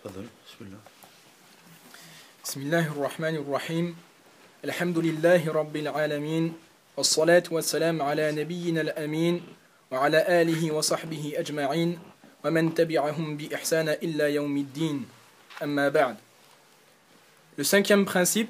تفضل بسم الله. بسم الله الرحمن الرحيم. الحمد لله رب العالمين والصلاة والسلام على نبينا الأمين وعلى آله وصحبه أجمعين ومن تبعهم بإحسان إلا يوم الدين. أما بعد. Le cinquième principe,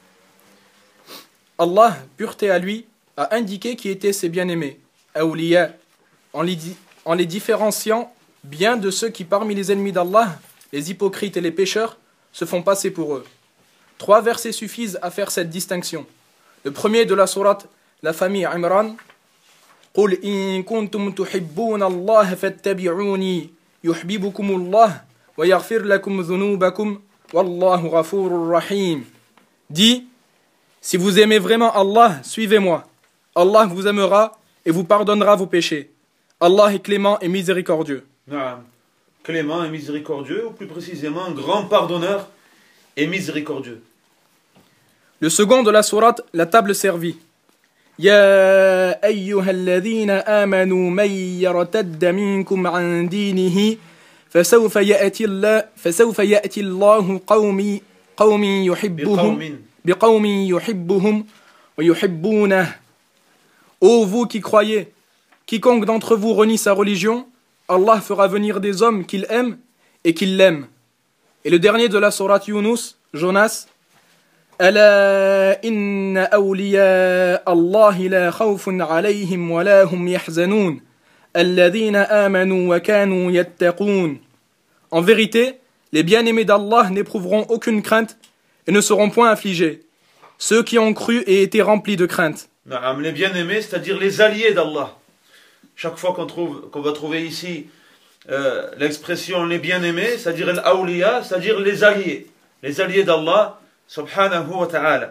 Allah, pureté à lui, a indiqué qui étaient ses bien-aimés, awliya, en les différenciant bien de ceux qui parmi les ennemis d'Allah, les hypocrites et les pécheurs, se font passer pour eux. 3 versets suffisent à faire cette distinction. Le premier de la sourate, la famille Imran, قُلْ إِن كُنْتُمْ تُحِبُّونَ اللَّهَ فَاتَّبِعُونِي يُحْبِبُكُمُ اللَّهُ وَيَغْفِرْ لَكُمْ ذُنُوبَكُمْ وَاللَّهُ غَفُورٌ رَحِيمٌ. Dis, si vous aimez vraiment Allah, suivez-moi. Allah vous aimera et vous pardonnera vos péchés. Allah est clément et miséricordieux. Clément et miséricordieux, ou plus précisément grand pardonneur et miséricordieux. Le second de la sourate, la table servie. يا أيها الذين آمنوا من يرتد منكم عن دينه فسوف يأتي الله قوم يحبهم ويحبونه. Ô vous qui croyez, quiconque d'entre vous renie sa religion, Allah fera venir des hommes qu'il aime et qu'il l'aime. Et le dernier de la sourate Yunus, Jonas, ألا إن أولياء الله لا خوف عليهم ولا هم يحزنون الذين آمنوا وكانوا يتقون. En vérité, les bien-aimés d'Allah n'éprouveront aucune crainte et ne seront point affligés, ceux qui ont cru et été remplis de crainte. Les bien-aimés, c'est-à-dire les alliés d'Allah. Chaque fois qu'on va trouver ici l'expression les bien-aimés, c'est-à-dire l'awliya, c'est-à-dire les alliés d'Allah, subhanahu wa ta'ala.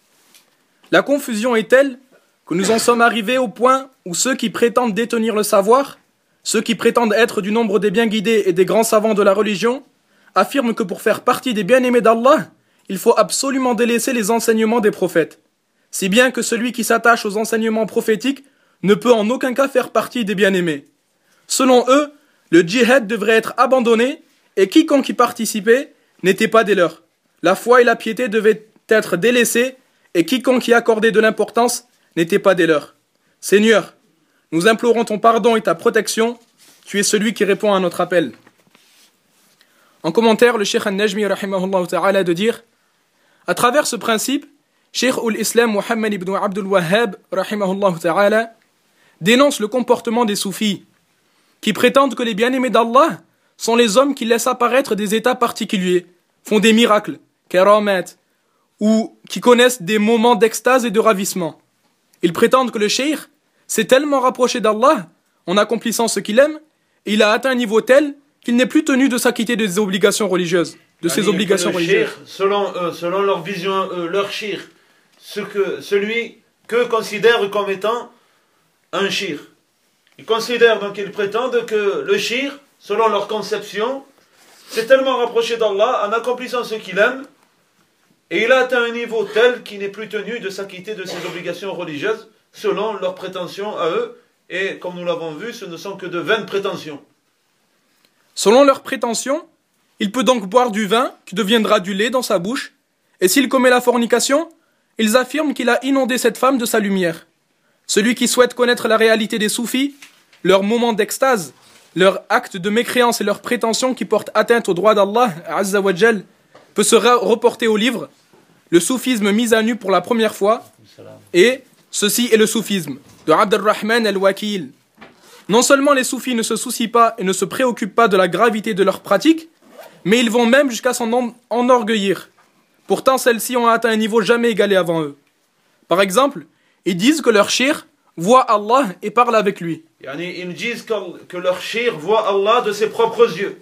La confusion est telle que nous en sommes arrivés au point où ceux qui prétendent détenir le savoir, ceux qui prétendent être du nombre des bien guidés et des grands savants de la religion, affirment que pour faire partie des bien-aimés d'Allah, il faut absolument délaisser les enseignements des prophètes. Si bien que celui qui s'attache aux enseignements prophétiques ne peut en aucun cas faire partie des bien-aimés. Selon eux, le djihad devrait être abandonné et quiconque y participait n'était pas des leurs. La foi et la piété devaient être délaissées et quiconque y accordait de l'importance n'était pas des leurs. Seigneur, nous implorons ton pardon et ta protection. Tu es celui qui répond à notre appel. En commentaire, le Cheikh Al-Najmi rahimahullah ta'ala de dire, à travers ce principe, Cheikh ul-Islam Muhammad ibn Abdul Wahhab rahimahullah ta'ala dénonce le comportement des soufis qui prétendent que les bien-aimés d'Allah sont les hommes qui laissent apparaître des états particuliers, font des miracles, karamat, ou qui connaissent des moments d'extase et de ravissement. Ils prétendent que le cheikh s'est tellement rapproché d'Allah en accomplissant ce qu'il aime, et il a atteint un niveau tel qu'il n'est plus tenu de s'acquitter des obligations religieuses, de ses obligations religieuses. Selon leur vision, leur cheikh, celui que considèrent comme étant un cheikh. Ils considèrent donc, ils prétendent que le cheikh, selon leur conception, s'est tellement rapproché d'Allah en accomplissant ce qu'il aime, et il a atteint un niveau tel qu'il n'est plus tenu de s'acquitter de ses obligations religieuses, selon leurs prétentions à eux, et comme nous l'avons vu, ce ne sont que de vaines prétentions. Selon leurs prétentions, il peut donc boire du vin qui deviendra du lait dans sa bouche, et s'il commet la fornication, ils affirment qu'il a inondé cette femme de sa lumière. Celui qui souhaite connaître la réalité des soufis, leurs moments d'extase, leurs actes de mécréance et leurs prétentions qui portent atteinte aux droits d'Allah, Azza wa Jal, peut se reporter au livre Le soufisme mis à nu pour la première fois, et ceci est le soufisme de Abd al-Rahman al-Wakil. Non seulement les soufis ne se soucient pas et ne se préoccupent pas de la gravité de leurs pratiques, mais ils vont même jusqu'à s'en enorgueillir. Pourtant, celles-ci ont atteint un niveau jamais égalé avant eux. Par exemple, ils disent que leur cheikh voit Allah et parle avec lui. Ils disent que leur cheikh voit Allah de ses propres yeux.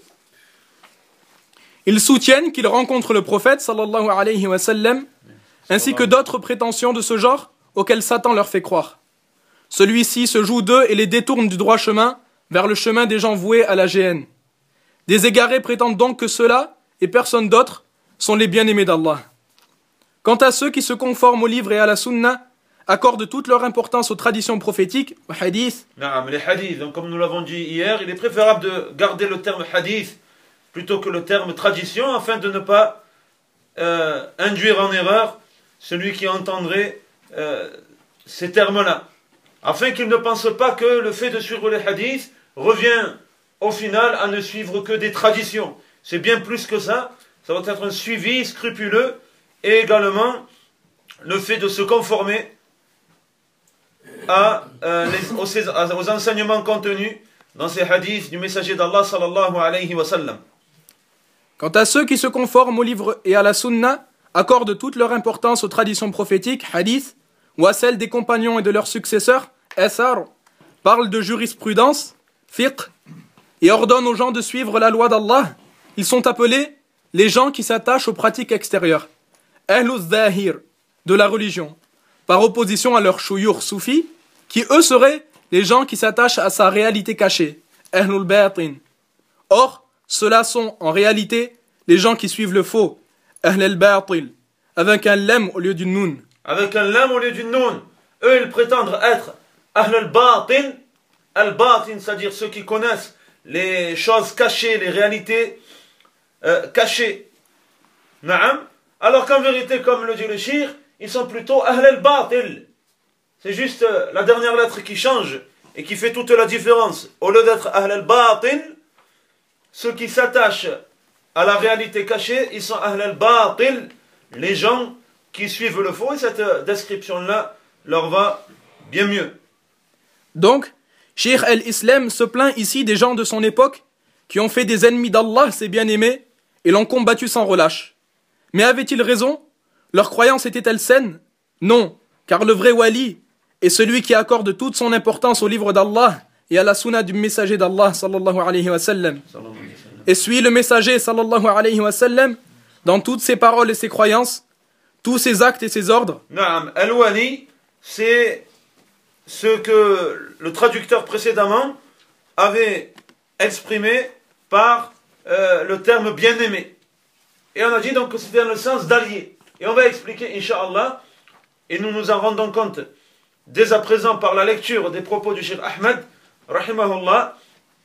Ils soutiennent qu'ils rencontrent le prophète sallallahu alayhi wa sallam, ainsi que d'autres prétentions de ce genre auxquelles Satan leur fait croire. Celui-ci se joue d'eux et les détourne du droit chemin vers le chemin des gens voués à la géhenne. Des égarés prétendent donc que ceux-là, et personne d'autre, sont les bien-aimés d'Allah. Quant à ceux qui se conforment au livre et à la sunna, accordent toute leur importance aux traditions prophétiques, aux hadiths. Les hadiths, donc comme nous l'avons dit hier, il est préférable de garder le terme hadith plutôt que le terme tradition, afin de ne pas induire en erreur celui qui entendrait ces termes-là. Afin qu'il ne pense pas que le fait de suivre les hadiths revient au final à ne suivre que des traditions. C'est bien plus que ça. Ça doit être un suivi scrupuleux et également le fait de se conformer aux enseignements contenus dans ces hadiths du messager d'Allah sallallahu alayhi wa sallam. Quant à ceux qui se conforment au livre et à la sunna, accordent toute leur importance aux traditions prophétiques, hadith, ou à celles des compagnons et de leurs successeurs, athar, parlent de jurisprudence, fiqh, et ordonnent aux gens de suivre la loi d'Allah, ils sont appelés les gens qui s'attachent aux pratiques extérieures, ahlul zahir, de la religion, par opposition à leurs shuyukh soufis, qui eux seraient les gens qui s'attachent à sa réalité cachée, ahlul batin. Or, ceux-là sont, en réalité, les gens qui suivent le faux, ahl al-batil, avec un lam au lieu d'une noun. Avec un lam au lieu d'une noun. Eux, ils prétendent être ahl al-batin, al-batin, c'est-à-dire ceux qui connaissent les choses cachées, les réalités cachées. Na'am. Alors qu'en vérité, comme le dit le shir, ils sont plutôt ahl al-batil. C'est juste la dernière lettre qui change et qui fait toute la différence. Au lieu d'être ahl al-batin, ceux qui s'attachent à la réalité cachée, ils sont ahl al-batil, les gens qui suivent le faux, et cette description-là leur va bien mieux. Donc, Cheikh al-Islam se plaint ici des gens de son époque qui ont fait des ennemis d'Allah, ses bien-aimés, et l'ont combattu sans relâche. Mais avait-il raison? Leur croyance était-elle saine? Non, car le vrai wali est celui qui accorde toute son importance au livre d'Allah et à la sunna du messager d'Allah sallallahu alayhi wa sallam. Et suit le messager sallallahu alayhi wa sallam dans toutes ses paroles et ses croyances, tous ses actes et ses ordres. Naam, al-wali, c'est ce que le traducteur précédemment avait exprimé par le terme bien-aimé. Et on a dit donc que c'était dans le sens d'allié. Et on va expliquer, Inch'Allah, et nous nous en rendons compte dès à présent par la lecture des propos du Cheikh Ahmed, rahimahullah,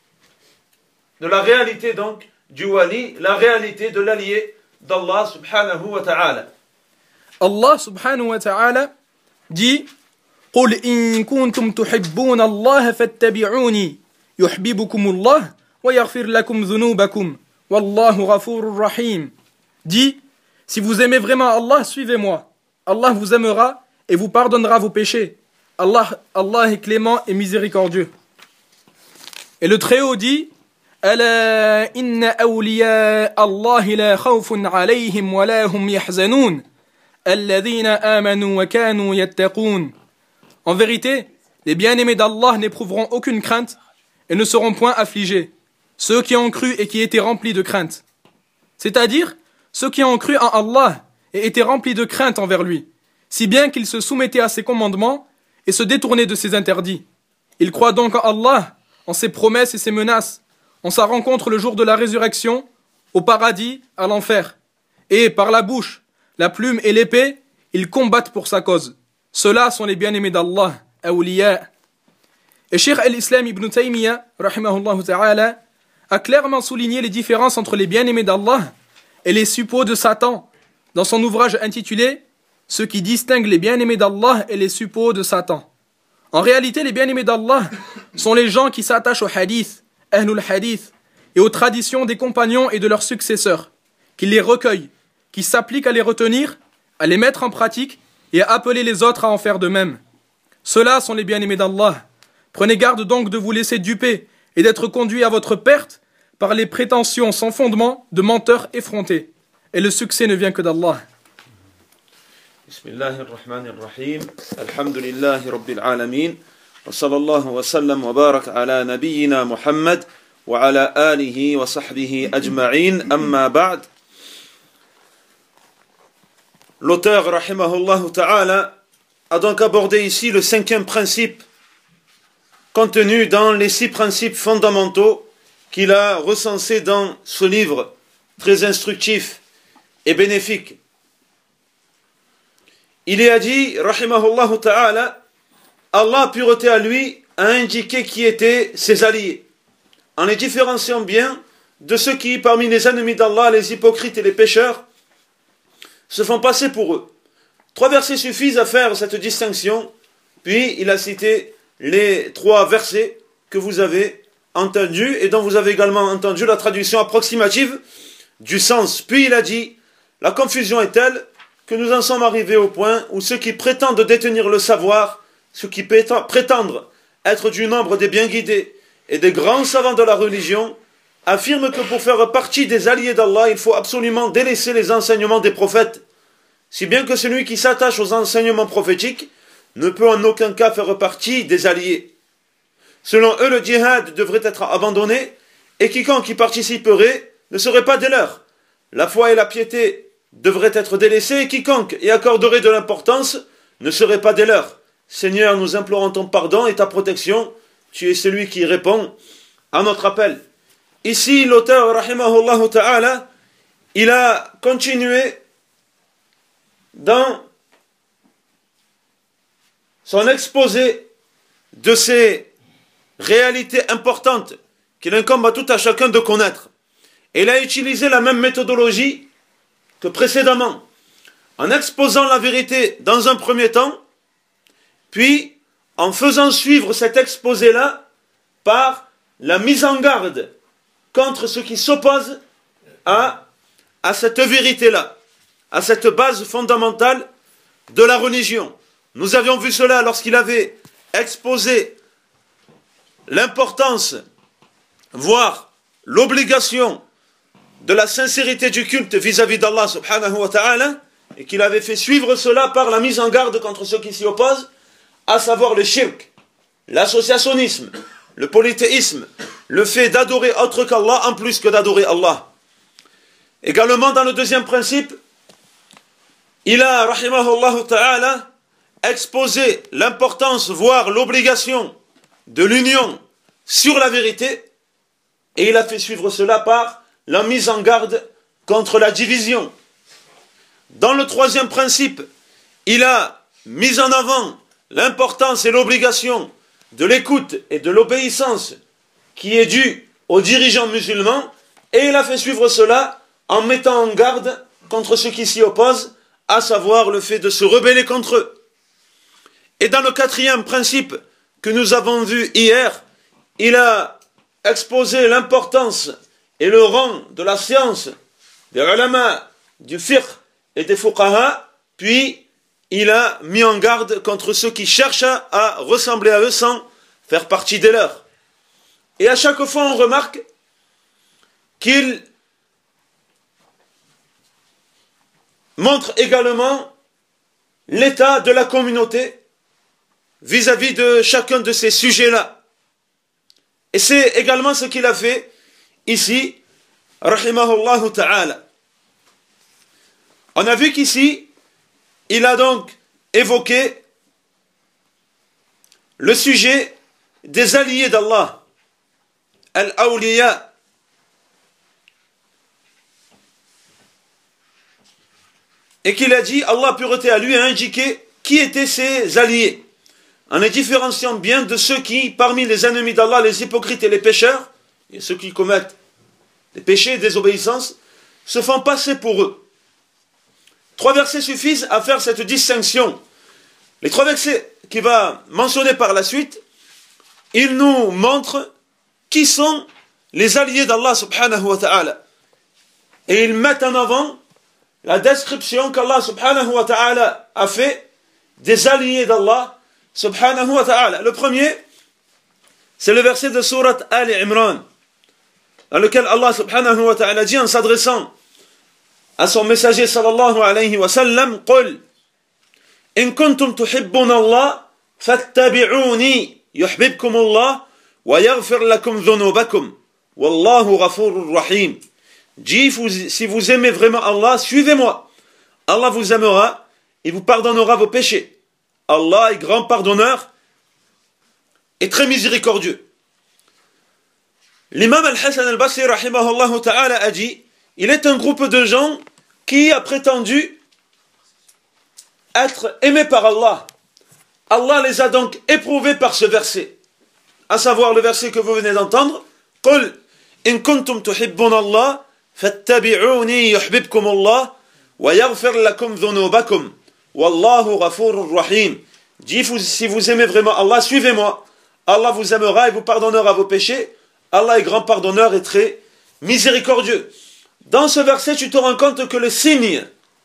de la réalité donc du wali, la réalité de l'allié d'Allah subhanahu wa ta'ala. Allah subhanahu wa ta'ala dit قُلْ إِن كُنتُمْ تُحِبُّونَ اللَّهَ فَاتَّبِعُونِي يُحْبِبُكُمُ اللَّهُ وَيَغْفِرْ لَكُمْ ذُنُوبَكُمْ وَاللَّهُ غَفُورٌ رَحِيمٌ. Dit, si vous aimez vraiment Allah, suivez-moi. Allah vous aimera et vous pardonnera vos péchés. Allah est clément et miséricordieux. Et le Très-Haut dit, أَلَا إِنَّ أَوْلِيَاءَ اللَّهِ لَا خَوْفٌ عَلَيْهِمْ وَلَا هُمْ يَحْزَنُونَ الَّذِينَ آمَنُوا وَكَانُوا يَتَّقُونَ. En vérité, les bien-aimés d'Allah n'éprouveront aucune crainte et ne seront point affligés, ceux qui ont cru et qui étaient remplis de crainte. C'est-à-dire, ceux qui ont cru en Allah et étaient remplis de crainte envers lui, si bien qu'ils se soumettaient à ses commandements et se détournaient de ses interdits. Ils croient donc en Allah, en ses promesses et ses menaces, en sa rencontre le jour de la résurrection, au paradis, à l'enfer. Et par la bouche, la plume et l'épée, ils combattent pour sa cause. Ceux-là sont les bien-aimés d'Allah, awliya. Et Cheikh al-Islam ibn Taymiyyah, rahimahullah ta'ala, a clairement souligné les différences entre les bien-aimés d'Allah et les suppôts de Satan, dans son ouvrage intitulé « Ceux qui distinguent les bien-aimés d'Allah et les suppôts de Satan ». En réalité, les bien-aimés d'Allah sont les gens qui s'attachent au hadith, ahlul hadith, et aux traditions des compagnons et de leurs successeurs, qui les recueillent, qui s'appliquent à les retenir, à les mettre en pratique et à appeler les autres à en faire de même. Ceux-là sont les bien-aimés d'Allah. Prenez garde donc de vous laisser duper et d'être conduits à votre perte par les prétentions sans fondement de menteurs effrontés. Et le succès ne vient que d'Allah. Bismillahirrahmanirrahim. Alhamdulillahi rabbil alamin. Wa sallallahu wa sallam wa barak ala nabiyyina Muhammad wa ala alihi wa sahbihi ajma'in. Amma ba'd. L'auteur, rahimahullah ta'ala, a donc abordé ici le 5e principe contenu dans les 6 principes fondamentaux qu'il a recensés dans ce livre très instructif et bénéfique. Il y a dit, rahimahullah ta'ala, Allah, pureté à lui, a indiqué qui étaient ses alliés, en les différenciant bien de ceux qui, parmi les ennemis d'Allah, les hypocrites et les pécheurs, se font passer pour eux. 3 versets suffisent à faire cette distinction, puis il a cité les 3 versets que vous avez entendus et dont vous avez également entendu la traduction approximative du sens. Puis il a dit, la confusion est telle que nous en sommes arrivés au point où ceux qui prétendent détenir le savoir, ceux qui prétendent être du nombre des bien guidés et des grands savants de la religion, affirment que pour faire partie des alliés d'Allah, il faut absolument délaisser les enseignements des prophètes, si bien que celui qui s'attache aux enseignements prophétiques ne peut en aucun cas faire partie des alliés. Selon eux, le djihad devrait être abandonné, et quiconque y participerait ne serait pas des leurs. La foi et la piété devraient être délaissées, et quiconque y accorderait de l'importance ne serait pas des leurs. Seigneur, nous implorons ton pardon et ta protection, tu es celui qui répond à notre appel. Ici, l'auteur, rahimahullah ta'ala, il a continué dans son exposé de ces réalités importantes qu'il incombe à tout à chacun de connaître. Et il a utilisé la même méthodologie que précédemment, en exposant la vérité dans un premier temps, puis en faisant suivre cet exposé-là par la mise en garde contre ceux qui s'opposent à cette vérité-là, à cette base fondamentale de la religion. Nous avions vu cela lorsqu'il avait exposé l'importance, voire l'obligation de la sincérité du culte vis-à-vis d'Allah subhanahu wa ta'ala, et qu'il avait fait suivre cela par la mise en garde contre ceux qui s'y opposent, à savoir le shirk, l'associationnisme, le polythéisme, le fait d'adorer autre qu'Allah en plus que d'adorer Allah. Également dans le deuxième principe, il a, rahimahullah ta'ala, exposé l'importance, voire l'obligation de l'union sur la vérité, et il a fait suivre cela par la mise en garde contre la division. Dans le troisième principe, il a mis en avant l'importance et l'obligation de l'écoute et de l'obéissance qui est due aux dirigeants musulmans, et il a fait suivre cela en mettant en garde contre ceux qui s'y opposent, à savoir le fait de se rebeller contre eux. Et dans le quatrième principe que nous avons vu hier, il a exposé l'importance et le rang de la science, des ulama, du fiqh et des fuqaha, puis il a mis en garde contre ceux qui cherchent à ressembler à eux sans faire partie des leurs. Et à chaque fois on remarque qu'il montre également l'état de la communauté vis-à-vis de chacun de ces sujets-là. Et c'est également ce qu'il a fait ici, rahimahullah ta'ala. On a vu qu'ici, il a donc évoqué le sujet des alliés d'Allah, al-awliya. Et qu'il a dit, Allah pureté à lui a indiqué qui étaient ses alliés, en les différenciant bien de ceux qui, parmi les ennemis d'Allah, les hypocrites et les pécheurs, et ceux qui commettent des péchés et des désobéissances, se font passer pour eux. 3 versets suffisent à faire cette distinction. Les 3 versets qu'il va mentionner par la suite, ils nous montrent qui sont les alliés d'Allah subhanahu wa ta'ala. Et ils mettent en avant la description qu'Allah subhanahu wa ta'ala a fait des alliés d'Allah subhanahu wa ta'ala. Le premier, c'est le verset de sourate Ali Imran, dans lequel Allah subhanahu wa ta'ala dit en s'adressant à son messager sallallahu alayhi wa sallam, قُلْ إِن كُنْتُمْ تُحِبُّونَ اللَّهَ فَاتَّبِعُونِي يُحْبِبْكُمُ اللَّهُ وَيَغْفِرْ لَكُمْ ذُنُوبَكُمْ وَاللَّهُ غَفُورٌ رَحِيمٌ. Dis, si vous aimez vraiment Allah, suivez-moi. Allah vous aimera et vous pardonnera vos péchés. Allah est grand pardonneur et très miséricordieux. L'imam al-Hassan al-Basri rahimahullah ta'ala a dit, il est un groupe de gens qui a prétendu être aimés par Allah. Allah les a donc éprouvés par ce verset, à savoir le verset que vous venez d'entendre, قُلْ إن كنتم تحبون الله فاتبعوني يحببكم الله ويغفر لكم ذنوبكم والله غفور رحيم. Dis, si vous aimez vraiment Allah, suivez-moi. Allah vous aimera et vous pardonnera vos péchés. Allah est grand pardonneur et très miséricordieux. Dans ce verset, tu te rends compte que le signe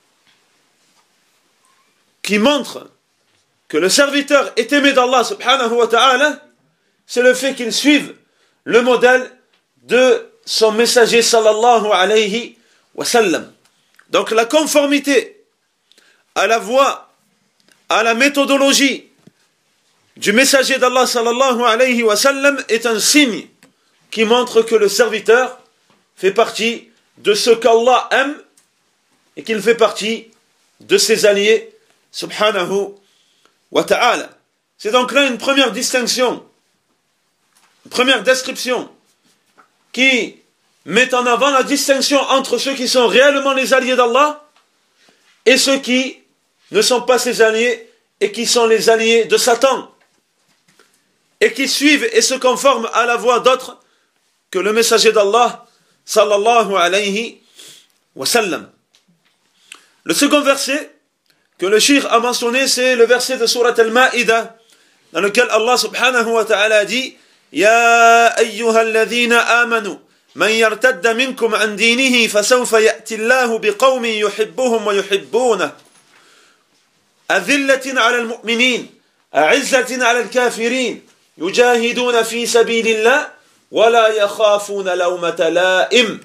qui montre que le serviteur est aimé d'Allah subhanahu wa ta'ala, c'est le fait qu'il suive le modèle de son messager sallallahu alayhi wa sallam. Donc la conformité à la voie, à la méthodologie du messager d'Allah sallallahu alayhi wa sallam est un signe qui montre que le serviteur fait partie de ce qu'Allah aime et qu'il fait partie de ses alliés subhanahu wa ta'ala. C'est donc là une première distinction, une première description qui met en avant la distinction entre ceux qui sont réellement les alliés d'Allah et ceux qui ne sont pas ses alliés et qui sont les alliés de Satan et qui suivent et se conforment à la voie d'autres que le messager d'Allah sallallahu alayhi wa sallam. Le second verset que le cheikh a mentionné, c'est le verset de Surat Al-Ma'idah, dans lequel Allah subhanahu wa ta'ala dit Ya ayyuhalladhina amanu man yartadda minkum an dinihi fasawfa ya'ti Allahu biqawmin yuhibbuhum wa yuhibbunah أذلة على المؤمنين أعزة على الكافرين يجاهدون في سبيل الله ولا يخافون لومة لائم.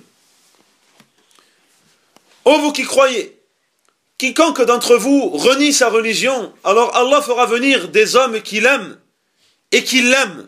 Ô vous qui croyez, quiconque d'entre vous renie sa religion, alors Allah fera venir des hommes qui l'aiment et qui l'aiment,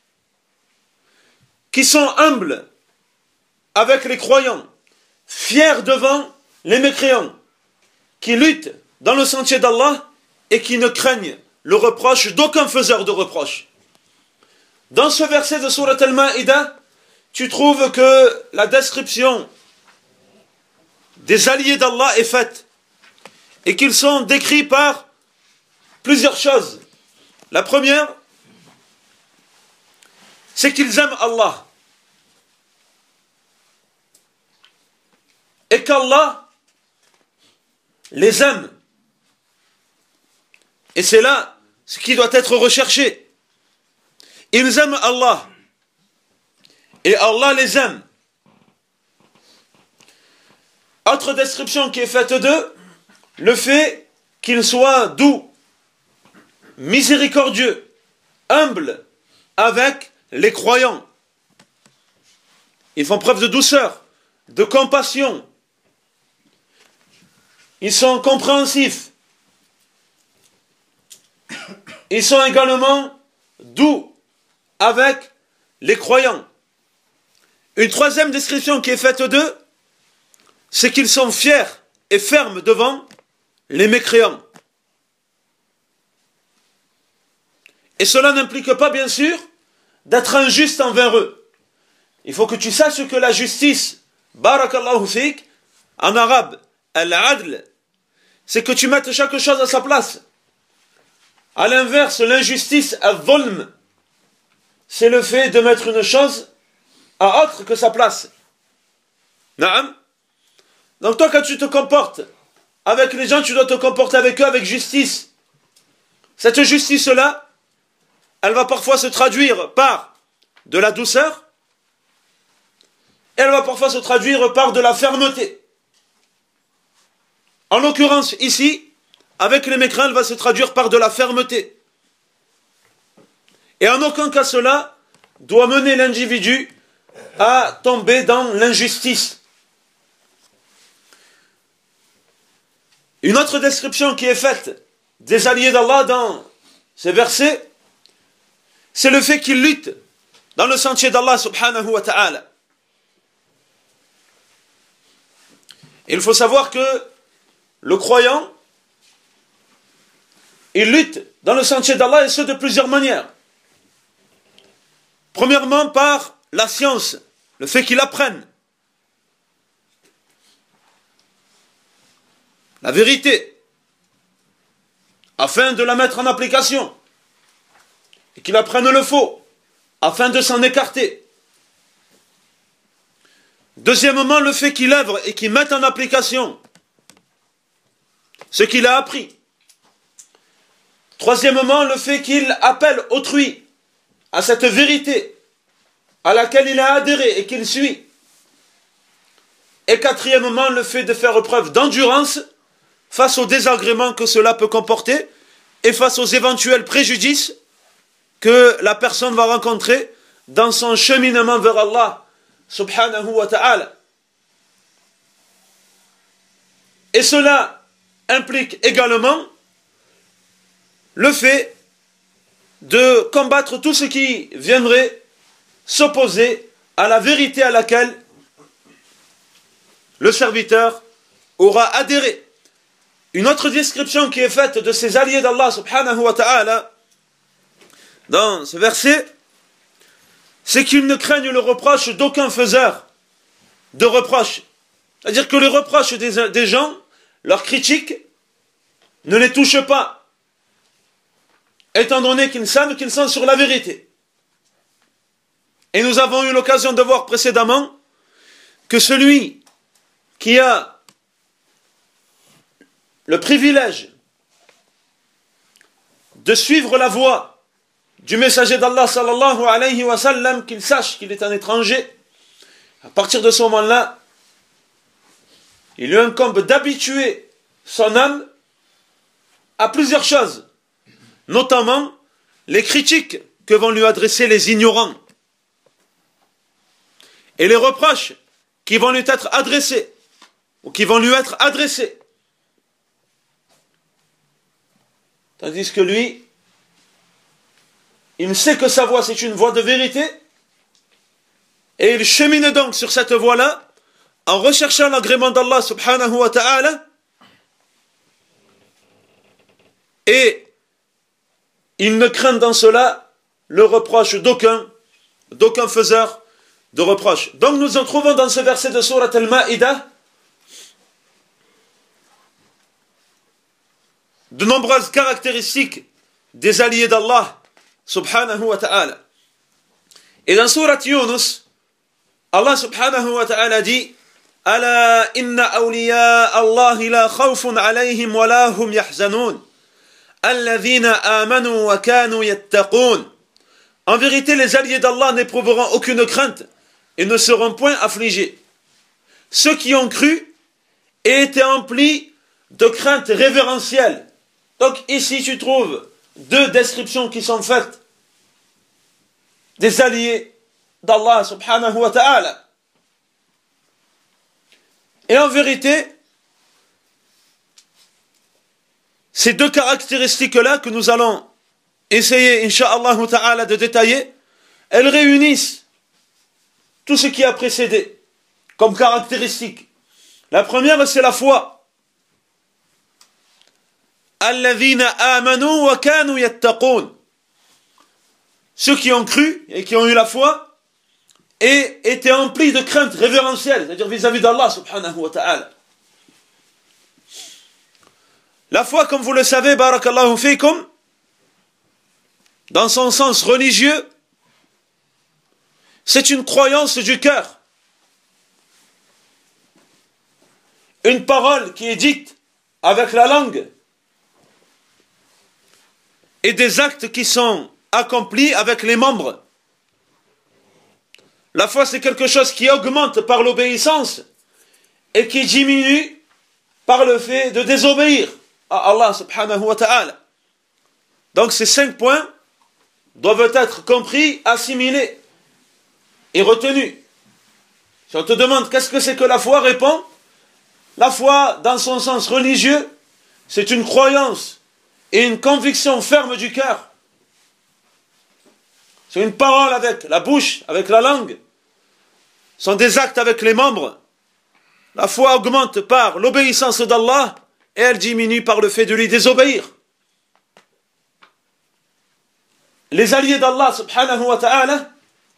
qui sont humbles avec les croyants, fiers devant les mécréants, qui luttent dans le sentier d'Allah et qui ne craignent le reproche d'aucun faiseur de reproche. Dans ce verset de Surat Al-Ma'idah, tu trouves que la description des alliés d'Allah est faite et qu'ils sont décrits par plusieurs choses. La première, c'est qu'ils aiment Allah et qu'Allah les aime. Et c'est là ce qui doit être recherché. Ils aiment Allah et Allah les aime. Autre description qui est faite d'eux, le fait qu'ils soient doux, miséricordieux, humbles avec les croyants. Ils font preuve de douceur, de compassion. Ils sont compréhensifs. Ils sont également doux avec les croyants. Une troisième description qui est faite d'eux, c'est qu'ils sont fiers et fermes devant les mécréants. Et cela n'implique pas, bien sûr, d'être injuste envers eux. Il faut que tu saches que la justice, barakallahu fik, en arabe, al-adl, c'est que tu mettes chaque chose à sa place. À l'inverse, l'injustice, al-dhulm, c'est le fait de mettre une chose à autre que sa place. Naam. Donc toi, quand tu te comportes avec les gens, tu dois te comporter avec eux avec justice. Cette justice-là, elle va parfois se traduire par de la douceur, et elle va parfois se traduire par de la fermeté. En l'occurrence, ici, avec les mécréants, elle va se traduire par de la fermeté. Et en aucun cas cela doit mener l'individu à tomber dans l'injustice. Une autre description qui est faite des alliés d'Allah dans ces versets, c'est le fait qu'ils luttent dans le sentier d'Allah subhanahu wa ta'ala. Il faut savoir que le croyant, il lutte dans le sentier d'Allah et ce de plusieurs manières. Premièrement par la science, le fait qu'il apprenne la vérité afin de la mettre en application et qu'il apprenne le faux afin de s'en écarter. Deuxièmement, le fait qu'il œuvre et qu'il mette en application ce qu'il a appris. Troisièmement, le fait qu'il appelle autrui à cette vérité à laquelle il a adhéré et qu'il suit. Et quatrièmement, le fait de faire preuve d'endurance face aux désagréments que cela peut comporter et face aux éventuels préjudices que la personne va rencontrer dans son cheminement vers Allah subhanahu wa ta'ala. Et cela implique également le fait de combattre tout ce qui viendrait s'opposer à la vérité à laquelle le serviteur aura adhéré. Une autre description qui est faite de ces alliés d'Allah subhanahu wa ta'ala dans ce verset, c'est qu'ils ne craignent le reproche d'aucun faiseur de reproches. C'est-à-dire que les reproches des gens, leurs critiques, ne les touchent pas, étant donné qu'ils savent qu'ils sont sur la vérité. Et nous avons eu l'occasion de voir précédemment que celui qui a le privilège de suivre la voie du messager d'Allah sallallahu alayhi wa sallam, qu'il sache qu'il est un étranger, à partir de ce moment-là, il lui incombe d'habituer son âme à plusieurs choses, notamment les critiques que vont lui adresser les ignorants et les reproches qui vont lui être adressés ou qui vont lui être adressés. Tandis que lui, il sait que sa voie c'est une voie de vérité et il chemine donc sur cette voie-là en recherchant l'agrément d'Allah subhanahu wa ta'ala, et il ne craint dans cela le reproche d'aucun faiseur de reproche. Donc nous en trouvons dans ce verset de Surat Al-Ma'idah de nombreuses caractéristiques des alliés d'Allah subhanahu wa ta'ala. Et dans Surat Yunus, Allah subhanahu wa ta'ala dit: Ala inna awliya Allah la khawfun alayhim wa la hum yahzanun alladhina amanu wa kanu yattaqun. En vérité, les alliés d'Allah n'éprouveront aucune crainte et ne seront point affligés. Ceux qui ont cru et étaient emplis de crainte révérentielle. Donc ici tu trouves deux descriptions qui sont faites des alliés d'Allah subhanahu wa ta'ala. Et en vérité, ces deux caractéristiques-là que nous allons essayer, incha'Allah ta'ala, de détailler, elles réunissent tout ce qui a précédé comme caractéristique. La première, c'est la foi. Alladhina amanu wa kanu yattaqun. Ceux qui ont cru et qui ont eu la foi et étaient emplis de crainte révérentielle, c'est-à-dire vis-à-vis d'Allah subhanahu wa ta'ala. La foi, comme vous le savez, barakallahu fikum, dans son sens religieux, c'est une croyance du cœur. Une parole qui est dite avec la langue et des actes qui sont accomplis avec les membres. La foi, c'est quelque chose qui augmente par l'obéissance et qui diminue par le fait de désobéir à Allah subhanahu wa ta'ala. Donc ces 5 points doivent être compris, assimilés et retenus. Si on te demande qu'est-ce que c'est que la foi, réponds: la foi, dans son sens religieux, c'est une croyance et une conviction ferme du cœur. C'est une parole avec la bouche, avec la langue. Ce sont des actes avec les membres. La foi augmente par l'obéissance d'Allah et elle diminue par le fait de lui désobéir. Les alliés d'Allah subhanahu wa ta'ala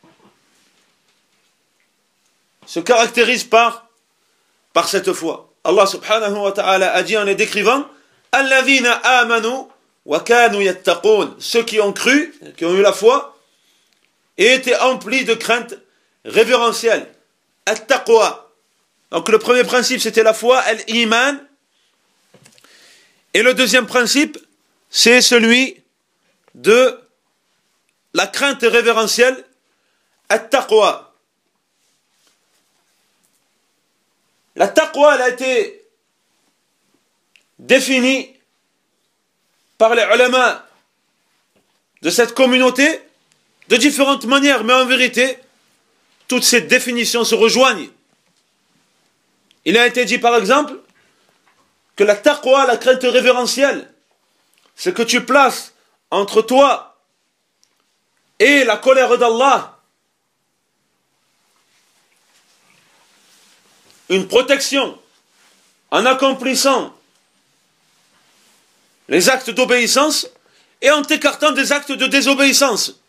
se caractérisent par cette foi. Allah subhanahu wa ta'ala a dit en les décrivant: Alladhina amanu wa kanu yattaqun. Ceux qui ont cru, qui ont eu la foi et étaient emplis de crainte révérentielle. at-taqwa. Donc le premier principe c'était la foi, al-iman. Et le deuxième principe, c'est celui de la crainte révérentielle, at-taqwa. La taqwa, elle a été définie par les ulama de cette communauté de différentes manières, mais en vérité, toutes ces définitions se rejoignent. Il a été dit par exemple que la taqwa, la crainte révérentielle, c'est que tu places entre toi et la colère d'Allah une protection en accomplissant les actes d'obéissance et en t'écartant des actes de désobéissance.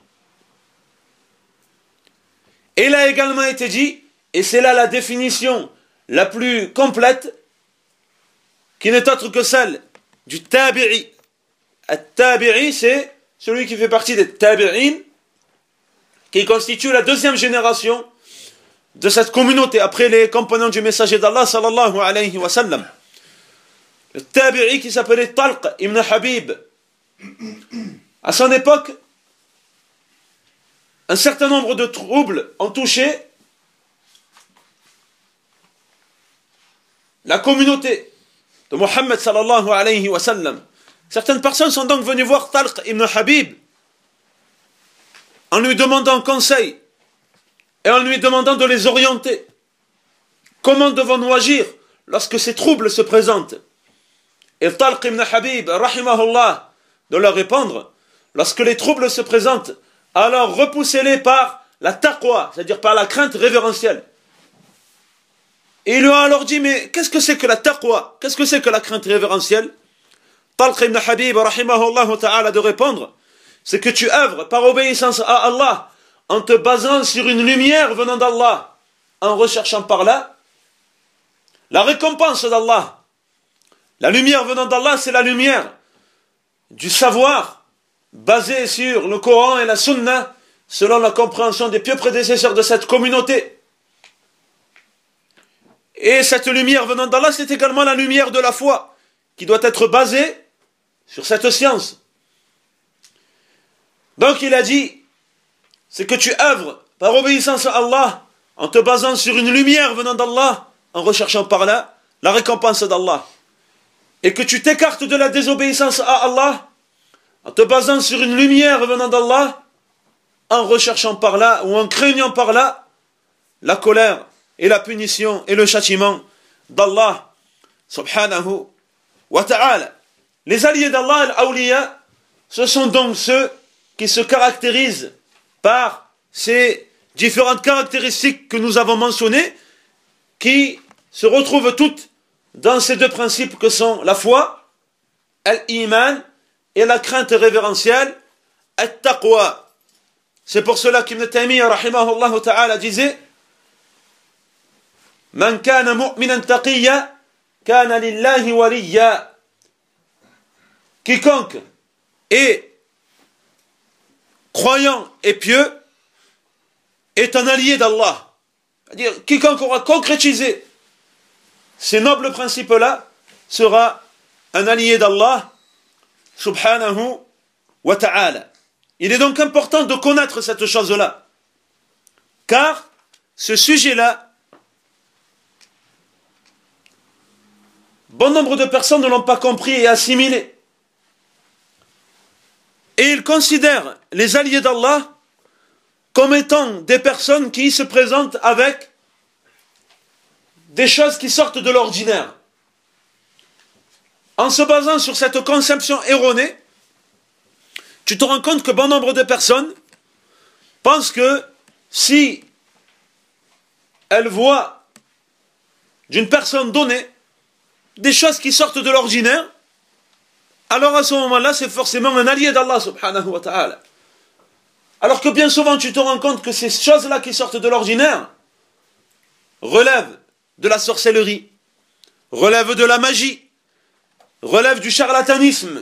Et il a également été dit, et c'est là la définition la plus complète, qui n'est autre que celle du tabi'i. At-tabi'i, c'est celui qui fait partie des tabi'in, qui constitue la deuxième génération de cette communauté, après les compagnons du messager d'Allah, sallallahu alayhi wa sallam. Le tabi'i qui s'appelait Talq ibn Habib. À son époque, un certain nombre de troubles ont touché la communauté de Mohammed sallallahu alayhi wa sallam. Certaines personnes sont donc venues voir Talq ibn Habib en lui demandant conseil et en lui demandant de les orienter. Comment devons-nous agir lorsque ces troubles se présentent? Et Talq ibn Habib, rahimahullah, de leur répondre, lorsque les troubles se présentent, alors repoussez-les par la taqwa, c'est-à-dire par la crainte révérentielle. Et il lui a alors dit, mais qu'est-ce que c'est que la taqwa? Qu'est-ce que c'est que la crainte révérentielle? Talq ibn Habib, rahimahullah ta'ala, de répondre, c'est que tu œuvres par obéissance à Allah, en te basant sur une lumière venant d'Allah, en recherchant par là la récompense d'Allah. La lumière venant d'Allah, c'est la lumière du savoir basé sur le Coran et la Sunna, selon la compréhension des pieux prédécesseurs de cette communauté. Et cette lumière venant d'Allah, c'est également la lumière de la foi, qui doit être basée sur cette science. Donc il a dit, c'est que tu œuvres par obéissance à Allah, en te basant sur une lumière venant d'Allah, en recherchant par là la récompense d'Allah. Et que tu t'écartes de la désobéissance à Allah, en te basant sur une lumière venant d'Allah, en recherchant par là, ou en craignant par là, la colère et la punition et le châtiment d'Allah, subhanahu wa ta'ala. Les alliés d'Allah, al-awliya, ce sont donc ceux qui se caractérisent par ces différentes caractéristiques que nous avons mentionnées, qui se retrouvent toutes dans ces deux principes que sont la foi, al-iman, et la crainte révérentielle, at-taqwa. C'est pour cela qu'Ibn Taymiyyah, rahimahullah ta'ala, disait, Man kana mu'minan taqiyya, kana lillahi waliyya. Quiconque est croyant et pieux est un allié d'Allah. C'est-à-dire, quiconque aura concrétisé ces nobles principes-là sera un allié d'Allah, subhanahu wa ta'ala. Il est donc important de connaître cette chose-là, car ce sujet-là, bon nombre de personnes ne l'ont pas compris et assimilé. Et ils considèrent les alliés d'Allah comme étant des personnes qui se présentent avec des choses qui sortent de l'ordinaire. En se basant sur cette conception erronée, tu te rends compte que bon nombre de personnes pensent que si elles voient d'une personne donnée des choses qui sortent de l'ordinaire, alors à ce moment-là, c'est forcément un allié d'Allah subhanahu wa ta'ala. Alors que bien souvent, tu te rends compte que ces choses-là qui sortent de l'ordinaire relèvent de la sorcellerie, relèvent de la magie, relèvent du charlatanisme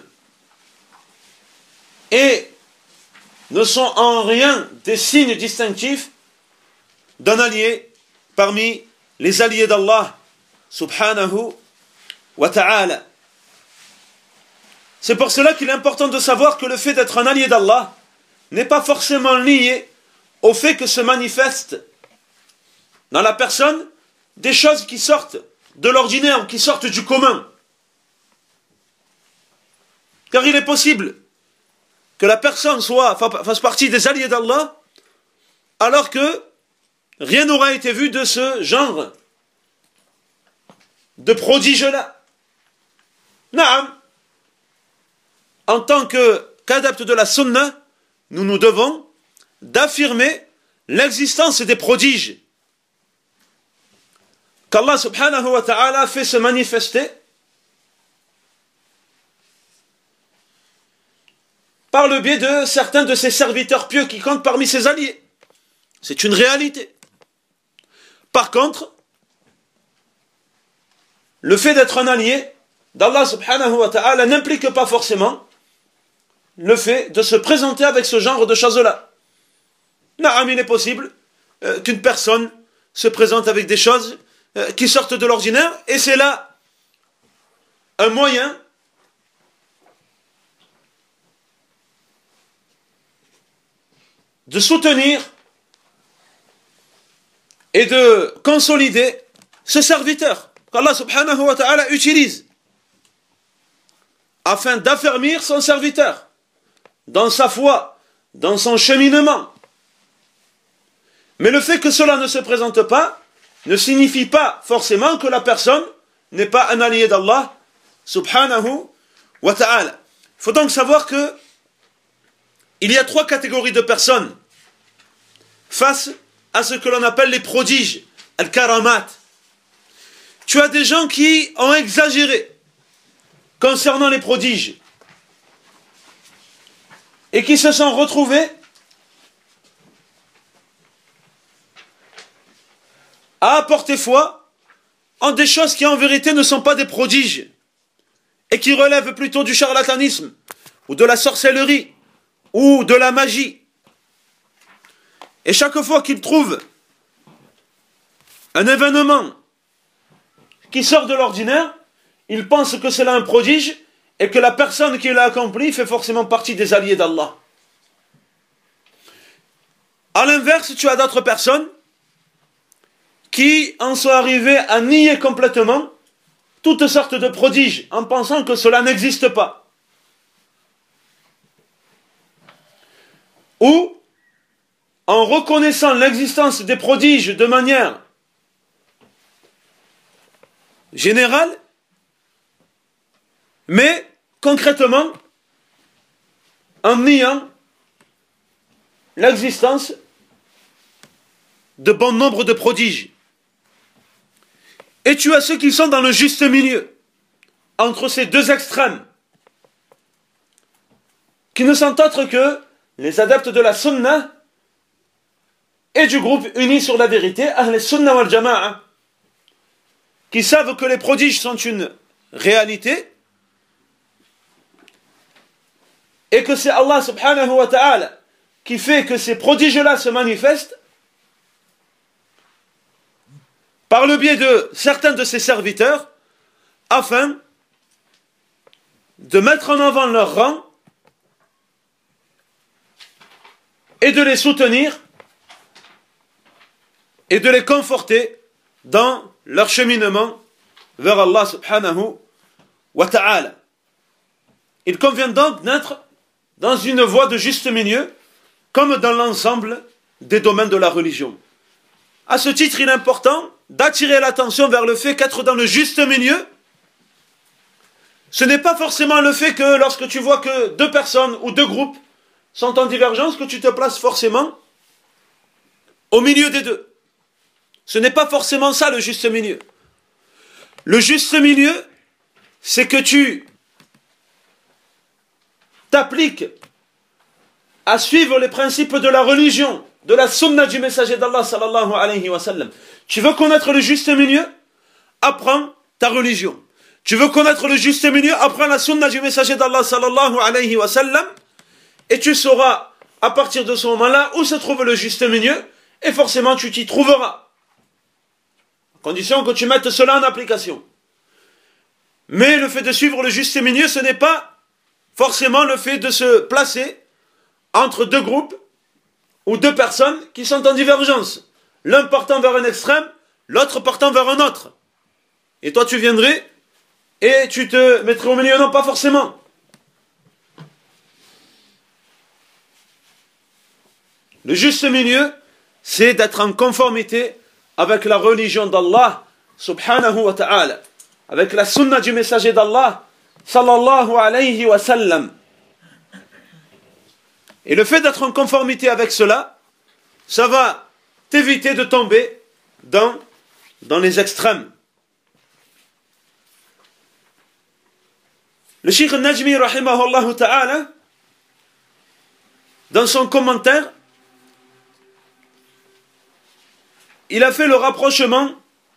et ne sont en rien des signes distinctifs d'un allié parmi les alliés d'Allah subhanahu wa ta'ala. C'est pour cela qu'il est important de savoir que le fait d'être un allié d'Allah n'est pas forcément lié au fait que se manifestent dans la personne des choses qui sortent de l'ordinaire ou qui sortent du commun. Car il est possible que la personne fasse partie des alliés d'Allah alors que rien n'aura été vu de ce genre de prodige-là. Naam. En tant qu'adeptes de la sunna, nous nous devons d'affirmer l'existence des prodiges qu'Allah subhanahu wa ta'ala fait se manifester par le biais de certains de ses serviteurs pieux qui comptent parmi ses alliés. C'est une réalité. Par contre, le fait d'être un allié d'Allah subhanahu wa ta'ala n'implique pas forcément le fait de se présenter avec ce genre de choses-là. Naam, il est possible qu'une personne se présente avec des choses qui sortent de l'ordinaire, et c'est là un moyen de soutenir et de consolider ce serviteur qu'Allah subhanahu wa ta'ala utilise afin d'affermir son serviteur dans sa foi, dans son cheminement. Mais le fait que cela ne se présente pas ne signifie pas forcément que la personne n'est pas un allié d'Allah subhanahu wa ta'ala. Il faut donc savoir que il y a 3 catégories de personnes face à ce que l'on appelle les prodiges, al-karamat. Tu as des gens qui ont exagéré concernant les prodiges et qui se sont retrouvés à apporter foi en des choses qui en vérité ne sont pas des prodiges et qui relèvent plutôt du charlatanisme ou de la sorcellerie ou de la magie. Et chaque fois qu'ils trouvent un événement qui sort de l'ordinaire, ils pensent que c'est là un prodige et que la personne qui l'a accompli fait forcément partie des alliés d'Allah. À l'inverse, tu as d'autres personnes qui en sont arrivés à nier complètement toutes sortes de prodiges en pensant que cela n'existe pas. Ou en reconnaissant l'existence des prodiges de manière générale, mais concrètement en niant l'existence de bon nombre de prodiges. Et tu as ceux qui sont dans le juste milieu, entre ces deux extrêmes, qui ne sont autres que les adeptes de la sunna et du groupe uni sur la vérité, Ahl Sunna wal Jama'a, qui savent que les prodiges sont une réalité et que c'est Allah subhanahu wa ta'ala qui fait que ces prodiges-là se manifestent par le biais de certains de ses serviteurs afin de mettre en avant leur rang et de les soutenir et de les conforter dans leur cheminement vers Allah subhanahu wa ta'ala. Il convient donc d'être dans une voie de juste milieu, comme dans l'ensemble des domaines de la religion. À ce titre, il est important d'attirer l'attention vers le fait qu'être dans le juste milieu, ce n'est pas forcément le fait que lorsque tu vois que 2 personnes ou 2 groupes sont en divergence, que tu te places forcément au milieu des deux. Ce n'est pas forcément ça le juste milieu. Le juste milieu, c'est que tu t'appliques à suivre les principes de la religion, de la sunna du messager d'Allah sallallahu alayhi wa sallam. Tu veux connaître le juste milieu? Apprends ta religion. Tu veux connaître le juste milieu? Apprends la sunna du messager d'Allah sallallahu alayhi wa sallam. Et tu sauras à partir de ce moment-là où se trouve le juste milieu, et forcément tu t'y trouveras. condition que tu mettes cela en application. Mais le fait de suivre le juste milieu, ce n'est pas forcément le fait de se placer entre deux groupes ou deux personnes qui sont en divergence. L'un partant vers un extrême, l'autre partant vers un autre. Et toi tu viendrais et tu te mettrais au milieu, non pas forcément. Le juste milieu, c'est d'être en conformité avec la religion d'Allah, subhanahu wa ta'ala, avec la sunna du messager d'Allah, sallallahu alayhi wa sallam. Et le fait d'être en conformité avec cela, ça va t'éviter de tomber dans les extrêmes. Le Cheikh Najmi, rahimahullah ta'ala, dans son commentaire, il a fait le rapprochement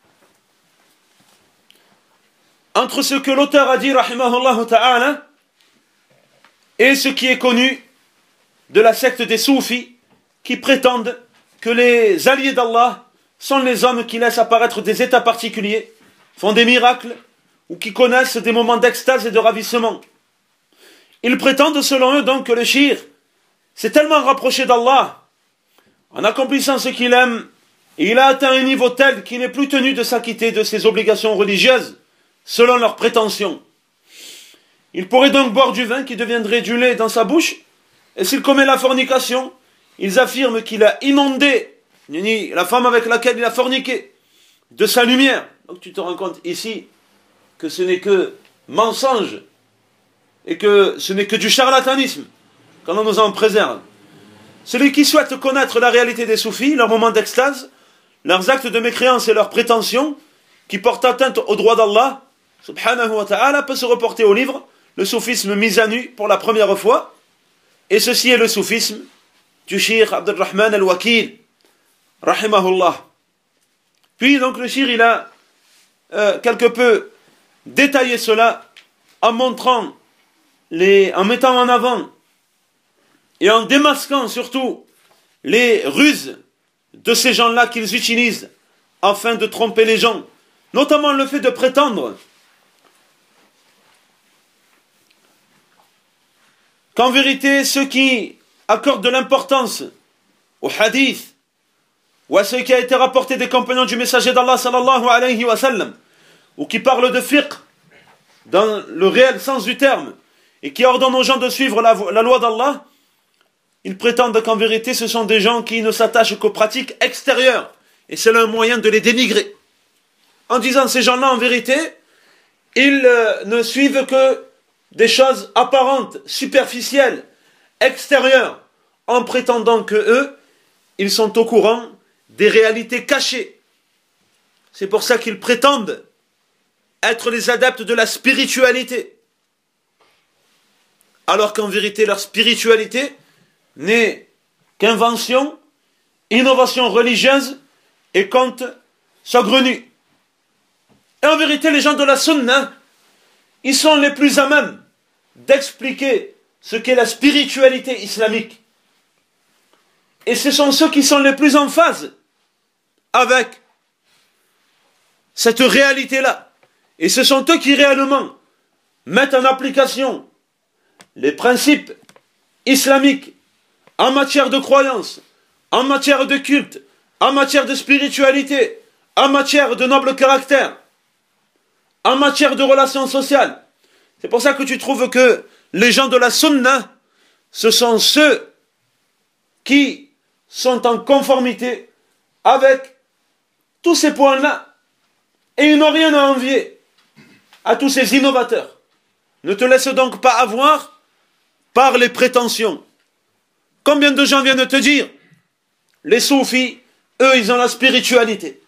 entre ce que l'auteur a dit, rahimahullah ta'ala, et ce qui est connu de la secte des soufis, qui prétendent que les alliés d'Allah sont les hommes qui laissent apparaître des états particuliers, font des miracles, ou qui connaissent des moments d'extase et de ravissement. Ils prétendent selon eux donc que le shir s'est tellement rapproché d'Allah, en accomplissant ce qu'il aime, et il a atteint un niveau tel qu'il n'est plus tenu de s'acquitter de ses obligations religieuses, selon leurs prétentions. Il pourrait donc boire du vin qui deviendrait du lait dans sa bouche, et s'il commet la fornication, ils affirment qu'il a inondé la femme avec laquelle il a forniqué de sa lumière. Donc tu te rends compte ici que ce n'est que mensonge et que ce n'est que du charlatanisme, qu'Allah nous en préserve. Celui qui souhaite connaître la réalité des soufis, leurs moments d'extase, leurs actes de mécréance et leurs prétentions, qui portent atteinte au droit d'Allah, subhanahu wa ta'ala, peut se reporter au livre, le soufisme mis à nu pour la première fois, et ceci est le soufisme du Cheikh Abdurrahman al-Wakil, rahimahullah. Puis donc le Cheikh, il a quelque peu détaillé cela en montrant, en mettant en avant et en démasquant surtout les ruses de ces gens-là qu'ils utilisent afin de tromper les gens, notamment le fait de prétendre qu'en vérité ceux qui accordent de l'importance au hadith ou à ce qui a été rapporté des compagnons du messager d'Allah sallallahu alayhi wa sallam, ou qui parlent de fiqh dans le réel sens du terme et qui ordonnent aux gens de suivre la loi d'Allah, ils prétendent qu'en vérité ce sont des gens qui ne s'attachent qu'aux pratiques extérieures, et c'est là un moyen de les dénigrer en disant ces gens-là en vérité ils ne suivent que des choses apparentes, superficielles, extérieures, en prétendant que eux ils sont au courant des réalités cachées. C'est pour ça qu'ils prétendent être les adeptes de la spiritualité, alors qu'en vérité leur spiritualité n'est qu'invention, innovation religieuse et conte saugrenu. Et en vérité les gens de la sunna, ils sont les plus à même d'expliquer ce qu'est la spiritualité islamique. Et ce sont ceux qui sont les plus en phase avec cette réalité-là. Et ce sont eux qui réellement mettent en application les principes islamiques en matière de croyance, en matière de culte, en matière de spiritualité, en matière de noble caractère, en matière de relations sociales. C'est pour ça que tu trouves que les gens de la sunna, ce sont ceux qui sont en conformité avec tous ces points-là. Et ils n'ont rien à envier à tous ces innovateurs. Ne te laisse donc pas avoir par les prétentions. Combien de gens viennent te dire, les soufis, eux, ils ont la spiritualité.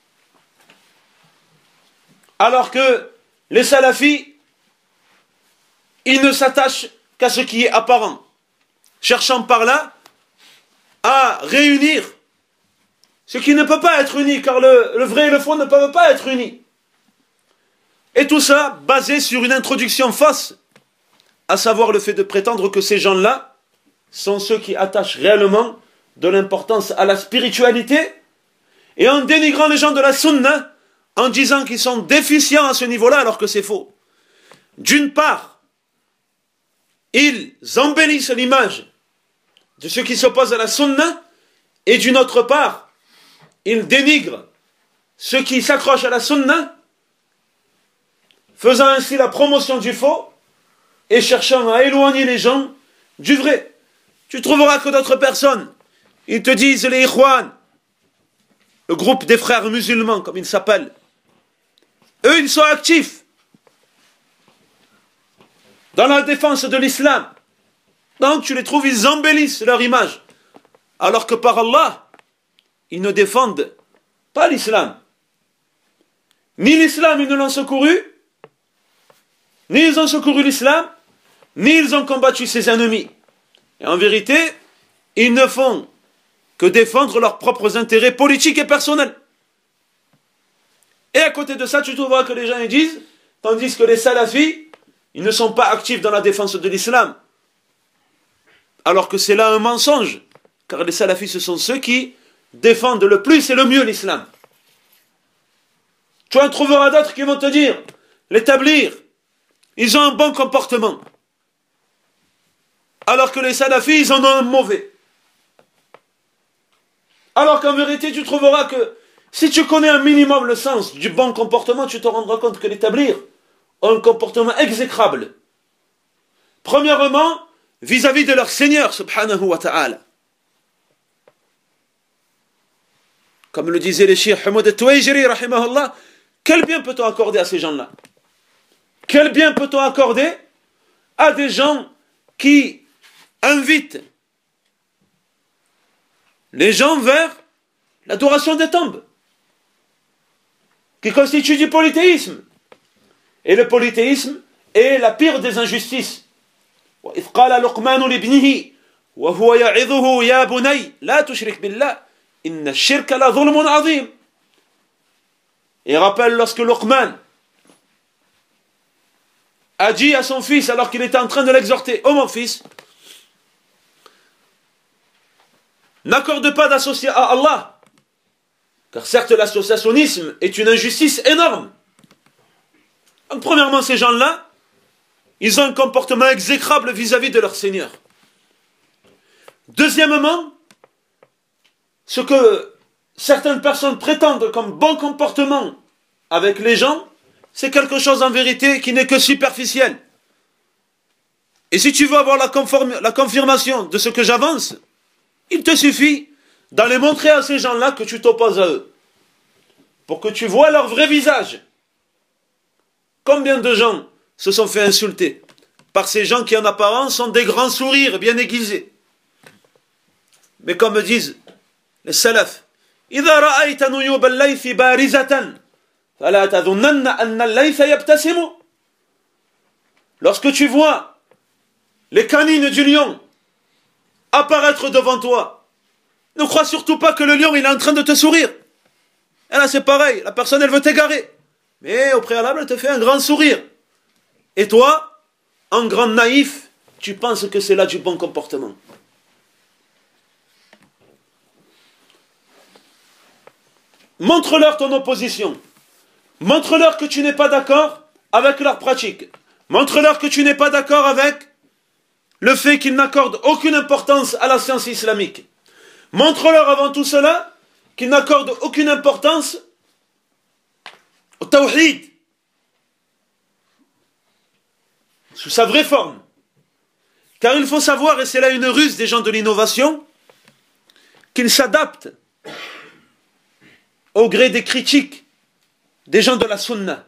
Alors que les salafis, ils ne s'attachent qu'à ce qui est apparent, cherchant par là à réunir ce qui ne peut pas être uni, car le vrai et le faux ne peuvent pas être unis. Et tout ça basé sur une introduction fausse, à savoir le fait de prétendre que ces gens-là sont ceux qui attachent réellement de l'importance à la spiritualité, et en dénigrant les gens de la sunna, en disant qu'ils sont déficients à ce niveau-là alors que c'est faux. D'une part, ils embellissent l'image de ceux qui s'opposent à la sunna, et d'une autre part, ils dénigrent ceux qui s'accrochent à la sunna, faisant ainsi la promotion du faux et cherchant à éloigner les gens du vrai. Tu trouveras que d'autres personnes, ils te disent les Ikhwan, le groupe des frères musulmans, comme ils s'appellent. Eux, ils sont actifs dans la défense de l'islam. Donc, tu les trouves, ils embellissent leur image. Alors que par Allah, ils ne défendent pas l'islam. Ni l'islam, ils ne l'ont secouru, ni ils ont secouru l'islam, ni ils ont combattu ses ennemis. Et en vérité, ils ne font que défendre leurs propres intérêts politiques et personnels. Et à côté de ça, tu trouveras que les gens ils disent, tandis que les salafis, ils ne sont pas actifs dans la défense de l'islam. Alors que c'est là un mensonge, car les salafis, ce sont ceux qui défendent le plus et le mieux l'islam. Tu en trouveras d'autres qui vont te dire, l'établir, ils ont un bon comportement. Alors que les salafis, ils en ont un mauvais. Alors qu'en vérité, tu trouveras que si tu connais un minimum le sens du bon comportement, tu te rendras compte que l'établir ont un comportement exécrable. Premièrement, vis-à-vis de leur Seigneur, subhanahu wa ta'ala. Comme le disait le cheikh Hamoud al-Tuwaijiri, rahimahullah, quel bien peut-on accorder à ces gens-là? Quel bien peut-on accorder à des gens qui invitent les gens vers l'adoration des tombes, qui constitue du polythéisme? Et le polythéisme est la pire des injustices. وإذ قال لقمان لابنه وهو يعظه يا بني لا تشرك بالله إن الشرك لظلم عظيم. Et rappelle lorsque Luqman a dit à son fils alors qu'il était en train de l'exhorter: oh mon fils, n'accorde pas d'associé à Allah, car certes l'associationnisme est une injustice énorme. Donc premièrement, ces gens-là, ils ont un comportement exécrable vis-à-vis de leur Seigneur. Deuxièmement, ce que certaines personnes prétendent comme bon comportement avec les gens, c'est quelque chose en vérité qui n'est que superficiel. Et si tu veux avoir la confirmation de ce que j'avance, il te suffit d'aller montrer à ces gens-là que tu t'opposes à eux, pour que tu vois leur vrai visage. Combien de gens se sont fait insulter par ces gens qui en apparence ont des grands sourires bien aiguisés. Mais comme disent les salafs, إذا رأيت نيوب الليث بارزة فلا تظنن أن الليث يبتسم. Lorsque tu vois les canines du lion apparaître devant toi, ne crois surtout pas que le lion il est en train de te sourire. Et là c'est pareil, la personne elle veut t'égarer, mais au préalable elle te fait un grand sourire. Et toi, en grand naïf, tu penses que c'est là du bon comportement. Montre-leur ton opposition. Montre-leur que tu n'es pas d'accord avec leur pratique. Montre-leur que tu n'es pas d'accord avec le fait qu'ils n'accordent aucune importance à la science islamique. Montre-leur avant tout cela qu'ils n'accordent aucune importance au tawhid, sous sa vraie forme. Car il faut savoir, et c'est là une ruse des gens de l'innovation, qu'ils s'adaptent au gré des critiques des gens de la sunna.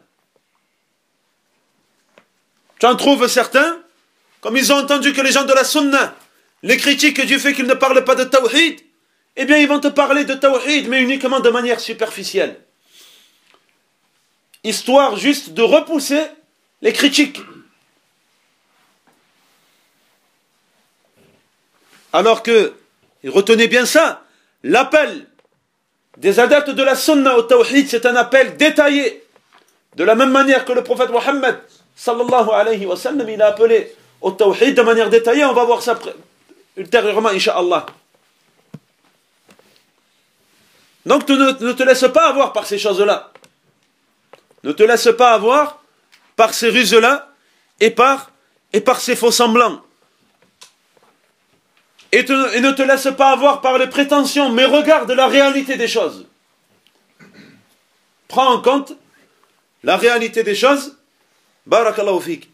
Tu en trouves certains, comme ils ont entendu que les gens de la sunna les critiquent du fait qu'ils ne parlent pas de tawhid, eh bien ils vont te parler de tawhid, mais uniquement de manière superficielle, histoire juste de repousser les critiques. Alors que, et retenez bien ça, l'appel des adeptes de la sunna au tawhid, c'est un appel détaillé. De la même manière que le prophète Mohammed, sallallahu alayhi wa sallam, il a appelé au tawhid de manière détaillée. On va voir ça ultérieurement, incha'Allah. Donc ne te laisse pas avoir par ces choses-là. Ne te laisse pas avoir par ces ruses-là et par ces faux semblants. Et ne te laisse pas avoir par les prétentions, mais regarde la réalité des choses. Prends en compte la réalité des choses. Barakallahu fik.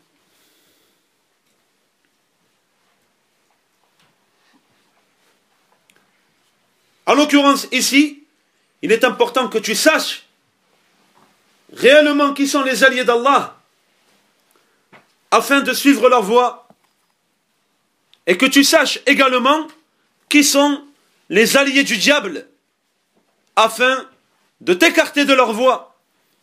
En l'occurrence, ici, il est important que tu saches réellement qui sont les alliés d'Allah, afin de suivre leur voie, et que tu saches également qui sont les alliés du diable, afin de t'écarter de leur voie.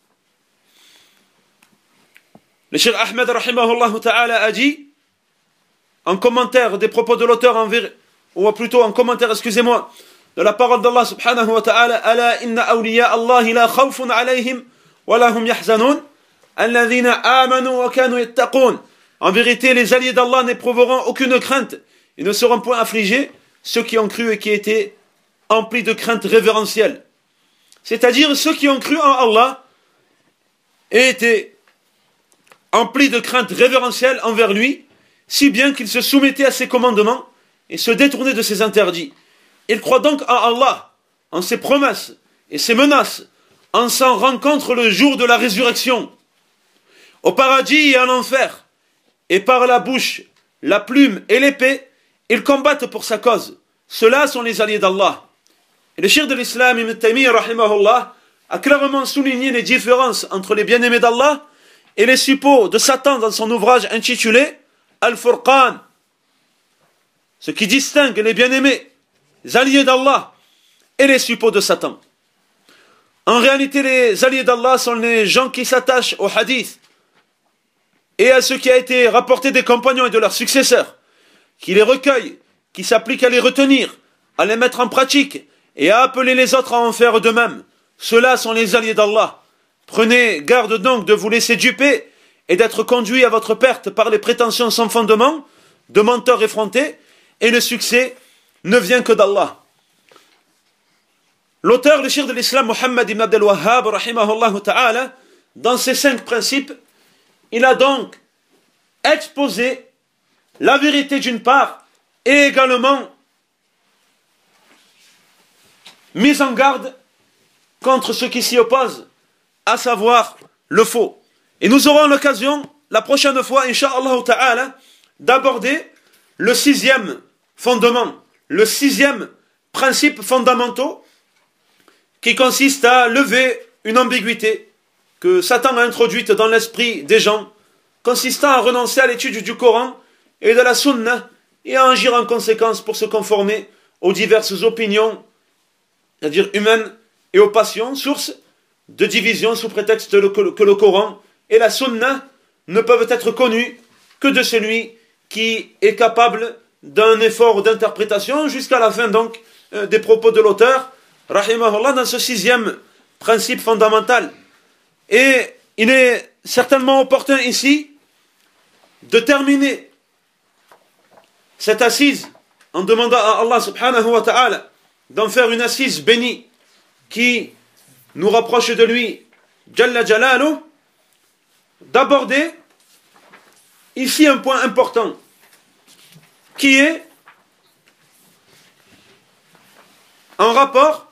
Le Cheikh Ahmed rahimahullah ta'ala a dit, en commentaire des propos de l'auteur, ou plutôt en commentaire, excusez-moi, de la parole d'Allah subhanahu wa ta'ala, ala inna awliya Allah la khawfun alayhim wa lahum yahzanun alladhina amanu wa kanu yattaqun. En vérité, les alliés d'Allah n'éprouveront aucune crainte et ne seront point affligés, ceux qui ont cru et qui étaient emplis de crainte révérentielle. C'est-à-dire ceux qui ont cru en Allah et étaient emplis de crainte révérentielle envers lui, si bien qu'ils se soumettaient à ses commandements et se détournaient de ses interdits. Ils croient donc en Allah, en ses promesses et ses menaces, en s'en rencontre le jour de la résurrection, au paradis et en enfer, et par la bouche, la plume et l'épée, ils combattent pour sa cause. Ceux-là sont les alliés d'Allah. Et le cheikh de l'islam, Ibn Taymiyyah, rahimahullah, a clairement souligné les différences entre les bien-aimés d'Allah et les suppôts de Satan dans son ouvrage intitulé Al-Furqan, ce qui distingue les bien-aimés, les alliés d'Allah et les suppôts de Satan. En réalité, les alliés d'Allah sont les gens qui s'attachent au hadith et à ce qui a été rapporté des compagnons et de leurs successeurs, qui les recueillent, qui s'appliquent à les retenir, à les mettre en pratique et à appeler les autres à en faire de même. Ceux-là sont les alliés d'Allah. Prenez garde donc de vous laisser duper et d'être conduits à votre perte par les prétentions sans fondement de menteurs effrontés, et le succès ne vient que d'Allah. L'auteur, le cheikh de l'islam, Muhammad ibn Abdel Wahhab, rahimahullah ta'ala, dans ses 5 principes, il a donc exposé la vérité d'une part et également mis en garde contre ce qui s'y oppose, à savoir le faux. Et nous aurons l'occasion, la prochaine fois, incha'Allah ta'ala, d'aborder le 6e fondement, le 6e principe fondamental qui consiste à lever une ambiguïté que Satan a introduite dans l'esprit des gens, consistant à renoncer à l'étude du Coran et de la Sunna et à agir en conséquence pour se conformer aux diverses opinions, c'est-à-dire humaines, et aux passions, source de division sous prétexte que le Coran et la Sunna ne peuvent être connus que de celui qui est capable d'un effort d'interprétation jusqu'à la fin donc des propos de l'auteur, rahimahullah, dans ce 6e principe fondamental. Et il est certainement opportun ici de terminer cette assise en demandant à Allah subhanahu wa ta'ala d'en faire une assise bénie qui nous rapproche de lui, Jalla Jalaluh, d'aborder ici un point important qui est en rapport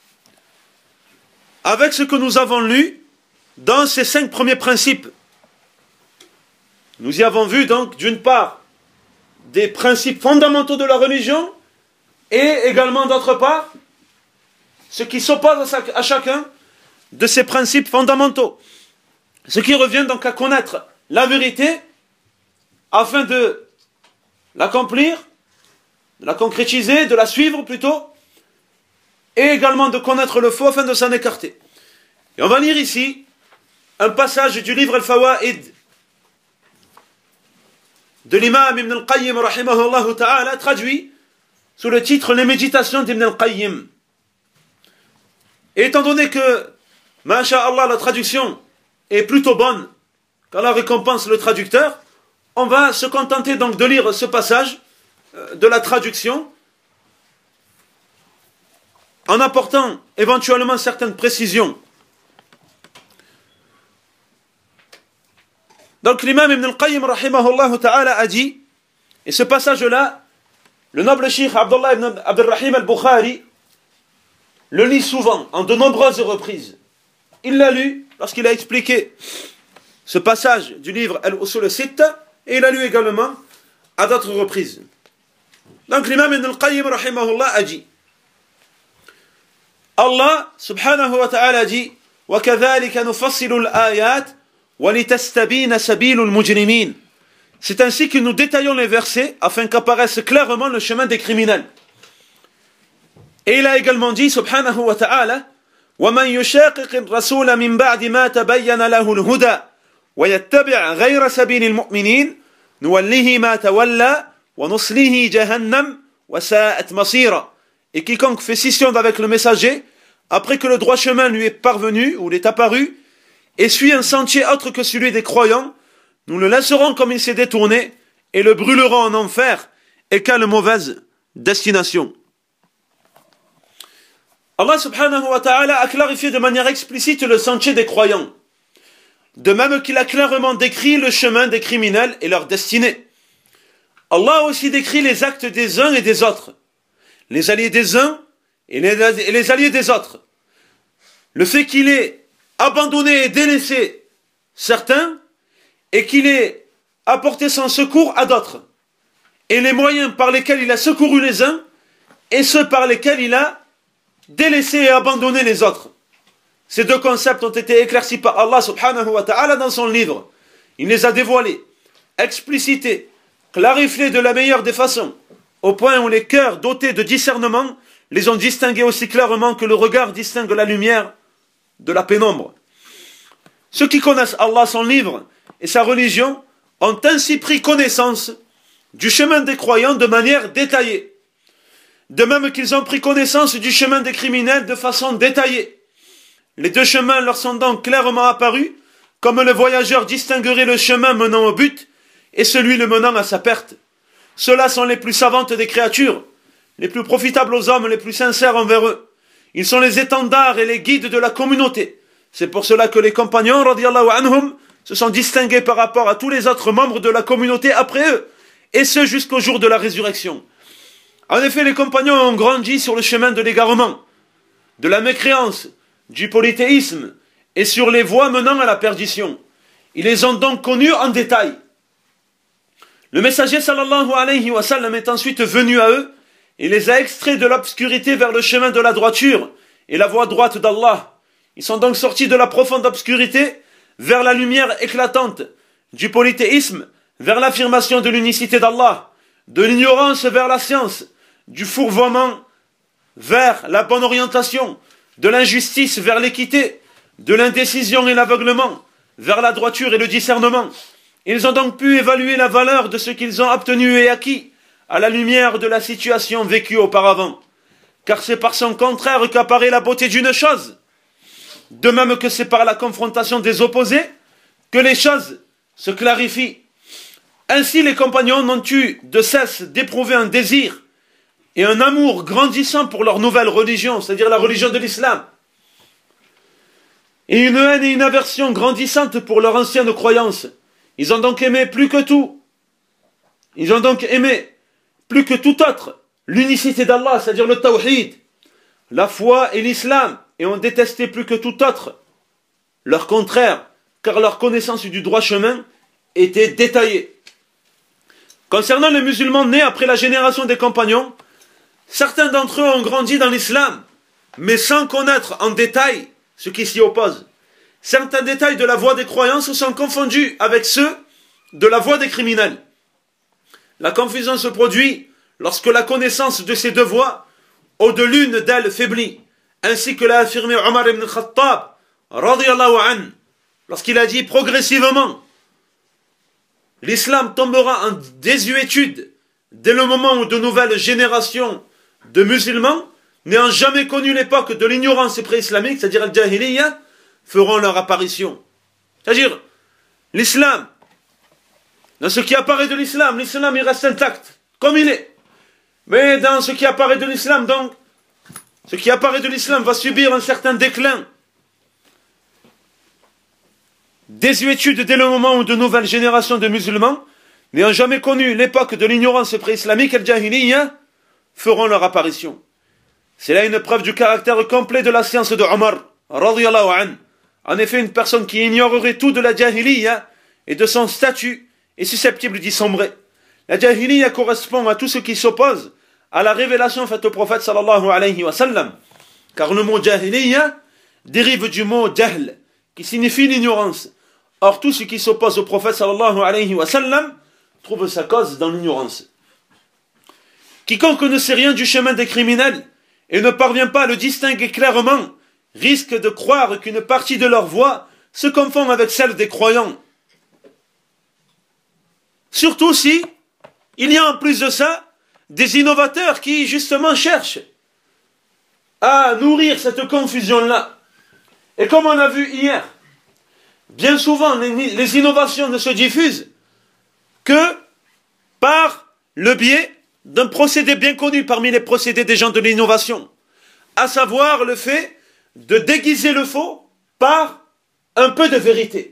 avec ce que nous avons lu dans ces 5 premiers principes. Nous y avons vu donc d'une part des principes fondamentaux de la religion et également d'autre part ce qui s'oppose à chacun de ces principes fondamentaux. Ce qui revient donc à connaître la vérité afin de l'accomplir, de la concrétiser, de la suivre plutôt, et également de connaître le faux afin de s'en écarter. Et on va lire ici un passage du livre Al-Fawaid de l'imam Ibn al-Qayyim rahimahullah ta'ala, traduit sous le titre Les méditations d'Ibn al-Qayyim. Et étant donné que, masha'Allah, la traduction est plutôt bonne, qu'Allah récompense le traducteur, on va se contenter donc de lire ce passage de la traduction, en apportant éventuellement certaines précisions. Donc l'imam Ibn al-Qayyim rahimahullah ta'ala a dit, et ce passage-là, le noble cheikh Abdullah ibn Abdurrahim al-Bukhari le lit souvent, en de nombreuses reprises. Il l'a lu lorsqu'il a expliqué ce passage du livre Al-Usul al-Sitta, et il a lu également à d'autres reprises. Donc l'imam Ibn al-Qayyim rahimahullah a dit, Allah subhanahu wa ta'ala dit, وَكَذَلِكَ نُفَصِّلُ الْآيَاتِ وَلِتَسْتَبِينَ سَبِيلُ الْمُجْرِمِينَ. C'est ainsi que nous détaillons les versets afin qu'apparaisse clairement le chemin des criminels. Et il a également dit, subhanahu wa ta'ala, وَمَنْ يُشَاقِقِ الرَّسُولَ مِنْ بَعْدِ مَا تَبَيَّنَ لَهُ الْهُدَى وَيَتَّبِعْ غَيْرَ سَبِيلِ الْمُؤْمِنِينَ نُوَلِّهِ مَا تَوَلَّى وَنُصْلِهِ جَهَنَّمْ وَسَاءَتْ مَصِيرًا. Et quiconque fait scission avec le messager, après que le droit chemin lui est parvenu, ou l'est apparu, et suit un sentier autre que celui des croyants, nous le laisserons comme il s'est détourné, et le brûlerons en enfer, et quelle mauvaise destination. Allah subhanahu wa ta'ala a clarifié de manière explicite le sentier des croyants, de même qu'il a clairement décrit le chemin des criminels et leur destinée. Allah a aussi décrit les actes des uns et des autres, les alliés des uns et les alliés des autres. Le fait qu'il ait abandonné et délaissé certains, et qu'il ait apporté son secours à d'autres, et les moyens par lesquels il a secouru les uns, et ceux par lesquels il a délaissé et abandonné les autres. Ces deux concepts ont été éclaircis par Allah subhanahu wa ta'ala dans son livre. Il les a dévoilés, explicités, clarifiés de la meilleure des façons, au point où les cœurs dotés de discernement les ont distingués aussi clairement que le regard distingue la lumière de la pénombre. Ceux qui connaissent Allah, son livre et sa religion ont ainsi pris connaissance du chemin des croyants de manière détaillée, de même qu'ils ont pris connaissance du chemin des criminels de façon détaillée. Les deux chemins leur sont donc clairement apparus, comme le voyageur distinguerait le chemin menant au but et celui le menant à sa perte. Ceux-là sont les plus savantes des créatures, les plus profitables aux hommes, les plus sincères envers eux. Ils sont les étendards et les guides de la communauté. C'est pour cela que les compagnons, radiyallahu anhum, se sont distingués par rapport à tous les autres membres de la communauté après eux, et ce jusqu'au jour de la résurrection. En effet, les compagnons ont grandi sur le chemin de l'égarement, de la mécréance, du polythéisme, et sur les voies menant à la perdition. Ils les ont donc connus en détail. Le messager sallallahu alayhi wa sallam est ensuite venu à eux, et les a extraits de l'obscurité vers le chemin de la droiture et la voie droite d'Allah. Ils sont donc sortis de la profonde obscurité vers la lumière éclatante du polythéisme, vers l'affirmation de l'unicité d'Allah, de l'ignorance vers la science, du fourvoiement vers la bonne orientation, de l'injustice vers l'équité, de l'indécision et l'aveuglement vers la droiture et le discernement. Ils ont donc pu évaluer la valeur de ce qu'ils ont obtenu et acquis à la lumière de la situation vécue auparavant. Car c'est par son contraire qu'apparaît la beauté d'une chose. De même que c'est par la confrontation des opposés que les choses se clarifient. Ainsi les compagnons n'ont eu de cesse d'éprouver un désir et un amour grandissant pour leur nouvelle religion, c'est-à-dire la religion de l'islam. Et une haine et une aversion grandissante pour leur ancienne croyance. Ils ont donc aimé plus que tout. Ils ont donc aimé plus que tout autre l'unicité d'Allah, c'est-à-dire le tawhid, la foi et l'islam, et ont détesté plus que tout autre leur contraire, car leur connaissance du droit chemin était détaillée. Concernant les musulmans nés après la génération des compagnons, certains d'entre eux ont grandi dans l'islam, mais sans connaître en détail ce qui s'y oppose. Certains détails de la voie des croyances sont confondus avec ceux de la voie des criminels. La confusion se produit lorsque la connaissance de ces deux voies, ou de l'une d'elles, faiblit, ainsi que l'a affirmé Omar ibn Khattab, radiyallahu anhu, lorsqu'il a dit progressivement, l'islam tombera en désuétude dès le moment où de nouvelles générations de musulmans, n'ayant jamais connu l'époque de l'ignorance pré-islamique, c'est-à-dire al-jahiliya, feront leur apparition. C'est-à-dire, l'islam, dans ce qui apparaît de l'islam, l'islam il reste intact, comme il est. Mais dans ce qui apparaît de l'islam, donc, ce qui apparaît de l'islam va subir un certain déclin. désuétude dès le moment où de nouvelles générations de musulmans, n'ayant jamais connu l'époque de l'ignorance pré-islamique, al-Jahiliya, feront leur apparition. C'est là une preuve du caractère complet de la science de Omar, radiyallahu anhu. En effet, une personne qui ignorerait tout de la Jahiliya et de son statut est susceptible d'y sombrer. La Jahiliya correspond à tout ce qui s'oppose à la révélation faite au prophète sallallahu alayhi wa sallam. Car le mot Jahiliya dérive du mot Jahl, qui signifie l'ignorance. Or, tout ce qui s'oppose au prophète sallallahu alayhi wa sallam trouve sa cause dans l'ignorance. Quiconque ne sait rien du chemin des criminels et ne parvient pas à le distinguer clairement risque de croire qu'une partie de leur voix se confond avec celle des croyants. Surtout si il y a en plus de ça des innovateurs qui justement cherchent à nourrir cette confusion-là. Et comme on l'a vu hier, bien souvent les innovations ne se diffusent que par le biais d'un procédé bien connu parmi les procédés des gens de l'innovation, à savoir le fait de déguiser le faux par un peu de vérité.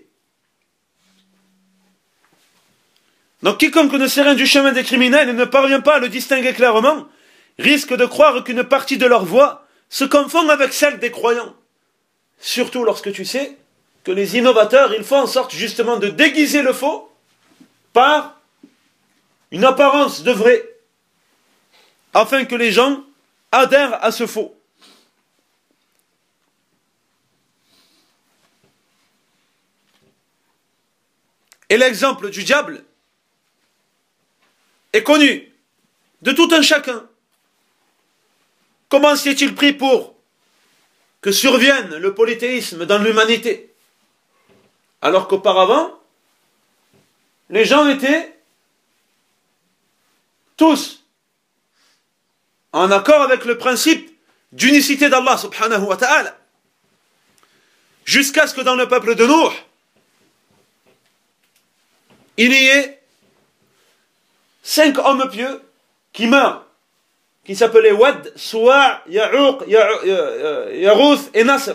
Donc quiconque ne sait rien du chemin des criminels et ne parvient pas à le distinguer clairement, risque de croire qu'une partie de leur voix se confond avec celle des croyants. Surtout lorsque tu sais que les innovateurs, ils font en sorte justement de déguiser le faux par une apparence de vrai, afin que les gens adhèrent à ce faux. Et l'exemple du diable est connu de tout un chacun. Comment s'y est-il pris pour que survienne le polythéisme dans l'humanité, alors qu'auparavant, les gens étaient tous en accord avec le principe d'unicité d'Allah subhanahu wa ta'ala, jusqu'à ce que dans le peuple de Nuh, il y ait 5 hommes pieux qui meurent, qui s'appelaient Wad, Suwa', Ya'uq, Yarouth et Nasr.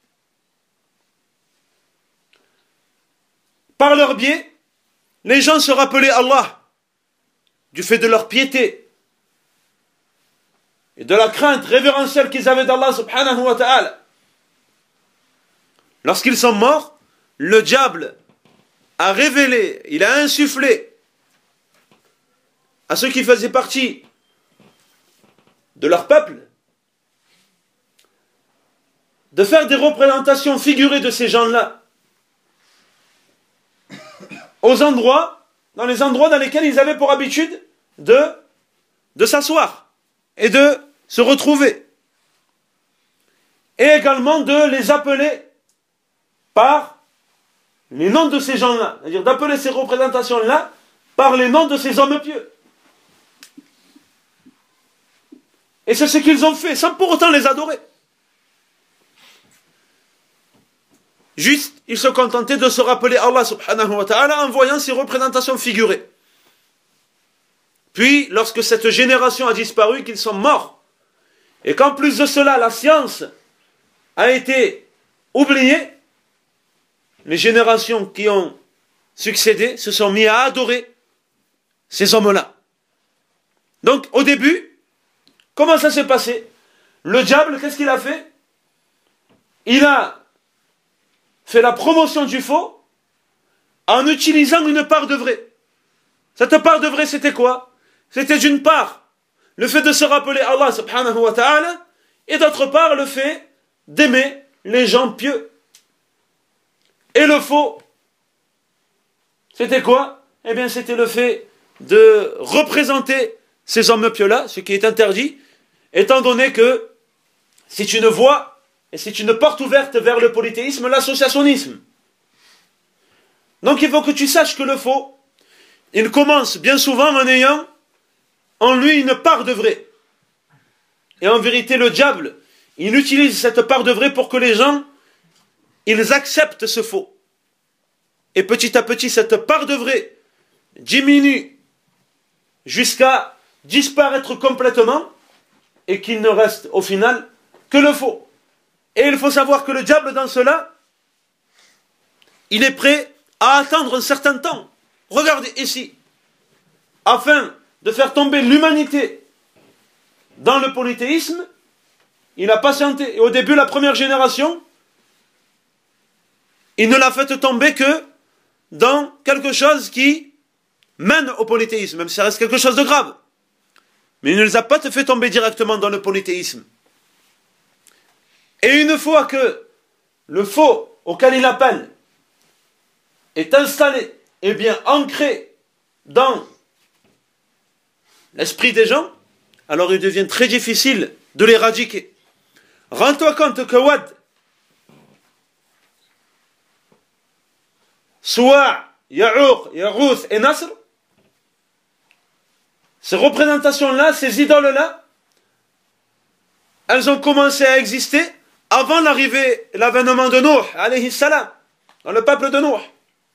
Par leur biais, les gens se rappelaient Allah, du fait de leur piété et de la crainte révérentielle qu'ils avaient d'Allah subhanahu wa ta'ala. Lorsqu'ils sont morts, le diable a révélé, il a insufflé à ceux qui faisaient partie de leur peuple de faire des représentations figurées de ces gens-là aux endroits, dans les endroits dans lesquels ils avaient pour habitude de s'asseoir et de se retrouver, et également de les appeler par les noms de ces gens-là, c'est-à-dire d'appeler ces représentations-là par les noms de ces hommes pieux. Et c'est ce qu'ils ont fait, sans pour autant les adorer. Juste, ils se contentaient de se rappeler Allah subhanahu wa ta'ala en voyant ces représentations figurées. Puis, lorsque cette génération a disparu, qu'ils sont morts, et qu'en plus de cela, la science a été oubliée, les générations qui ont succédé se sont mis à adorer ces hommes-là. Donc, au début, comment ça s'est passé? Le diable, qu'est-ce qu'il a fait? Il a fait la promotion du faux en utilisant une part de vrai. Cette part de vrai, c'était quoi? C'était d'une part le fait de se rappeler Allah subhanahu wa ta'ala, et d'autre part le fait d'aimer les gens pieux. Et le faux, c'était quoi? Eh bien, c'était le fait de représenter ces hommes pieux-là, ce qui est interdit, étant donné que c'est une voie et c'est une porte ouverte vers le polythéisme, l'associationnisme. Donc il faut que tu saches que le faux, il commence bien souvent en ayant en lui une part de vrai. Et en vérité, le diable, il utilise cette part de vrai pour que les gens, ils acceptent ce faux. Et petit à petit, cette part de vrai diminue jusqu'à disparaître complètement, et qu'il ne reste au final que le faux. Et il faut savoir que le diable dans cela, il est prêt à attendre un certain temps. Regardez ici. Afin de faire tomber l'humanité dans le polythéisme, il a patienté. Et au début, la première génération, il ne l'a fait tomber que dans quelque chose qui mène au polythéisme, même si ça reste quelque chose de grave. Mais il ne les a pas fait tomber directement dans le polythéisme. Et une fois que le faux auquel il appelle est installé et bien ancré dans l'esprit des gens, alors il devient très difficile de l'éradiquer. Rends-toi compte que Wad, Suwa', Ya'uq, Yaghouth et Nasr, ces représentations-là, ces idoles-là, elles ont commencé à exister avant l'avènement de Nuh, alayhi salam, dans le peuple de Nuh.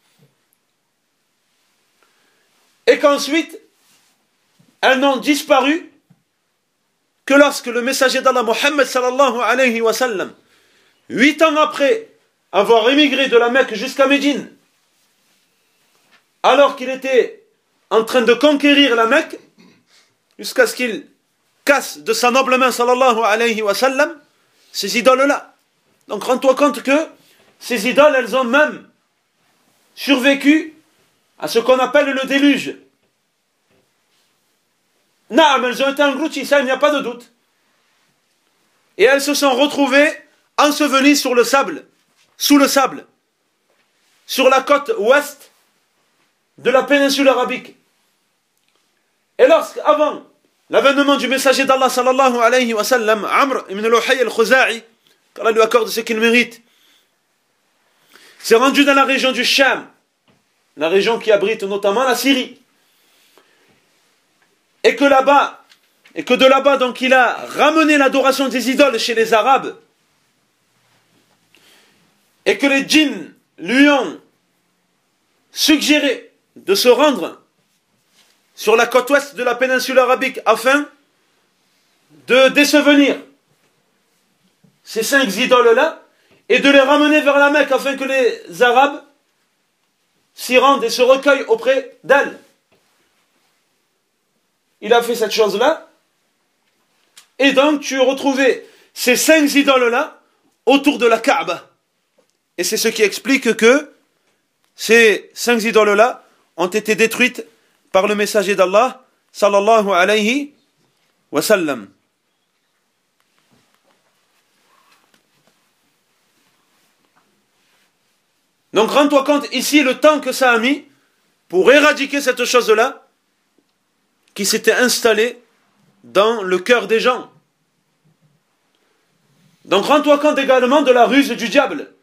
Et qu'ensuite, elles n'ont disparu que lorsque le messager d'Allah, Muhammad sallallahu alayhi wa sallam, 8 ans après avoir émigré de la Mecque jusqu'à Médine, alors qu'il était en train de conquérir la Mecque, jusqu'à ce qu'il casse de sa noble main, sallallahu alayhi wa sallam, ces idoles-là. Donc rends-toi compte que ces idoles, elles ont même survécu à ce qu'on appelle le déluge. Naam, elles ont été englouties, ça il n'y a pas de doute. Et elles se sont retrouvées ensevelies sur le sable, sous le sable, sur la côte ouest de la péninsule arabique. Et lorsqu'avant l'avènement du messager d'Allah sallallahu alayhi wa sallam, Amr ibn Luhay al-Khuza'i, qu'Allah lui accorde ce qu'il mérite, s'est rendu dans la région du Sham, la région qui abrite notamment la Syrie. Et que de là-bas, donc il a ramené l'adoration des idoles chez les Arabes, et que les djinns lui ont suggéré de se rendre sur la côte ouest de la péninsule arabique afin de décevenir ces 5 idoles-là et de les ramener vers la Mecque afin que les Arabes s'y rendent et se recueillent auprès d'elles. Il a fait cette chose-là, et donc tu retrouvais ces 5 idoles-là autour de la Kaaba. Et c'est ce qui explique que ces 5 idoles-là ont été détruites par le messager d'Allah, sallallahu alayhi wa sallam. Donc rends-toi compte ici le temps que ça a mis pour éradiquer cette chose-là, qui s'était installé dans le cœur des gens. Donc rends-toi compte également de la ruse du diable.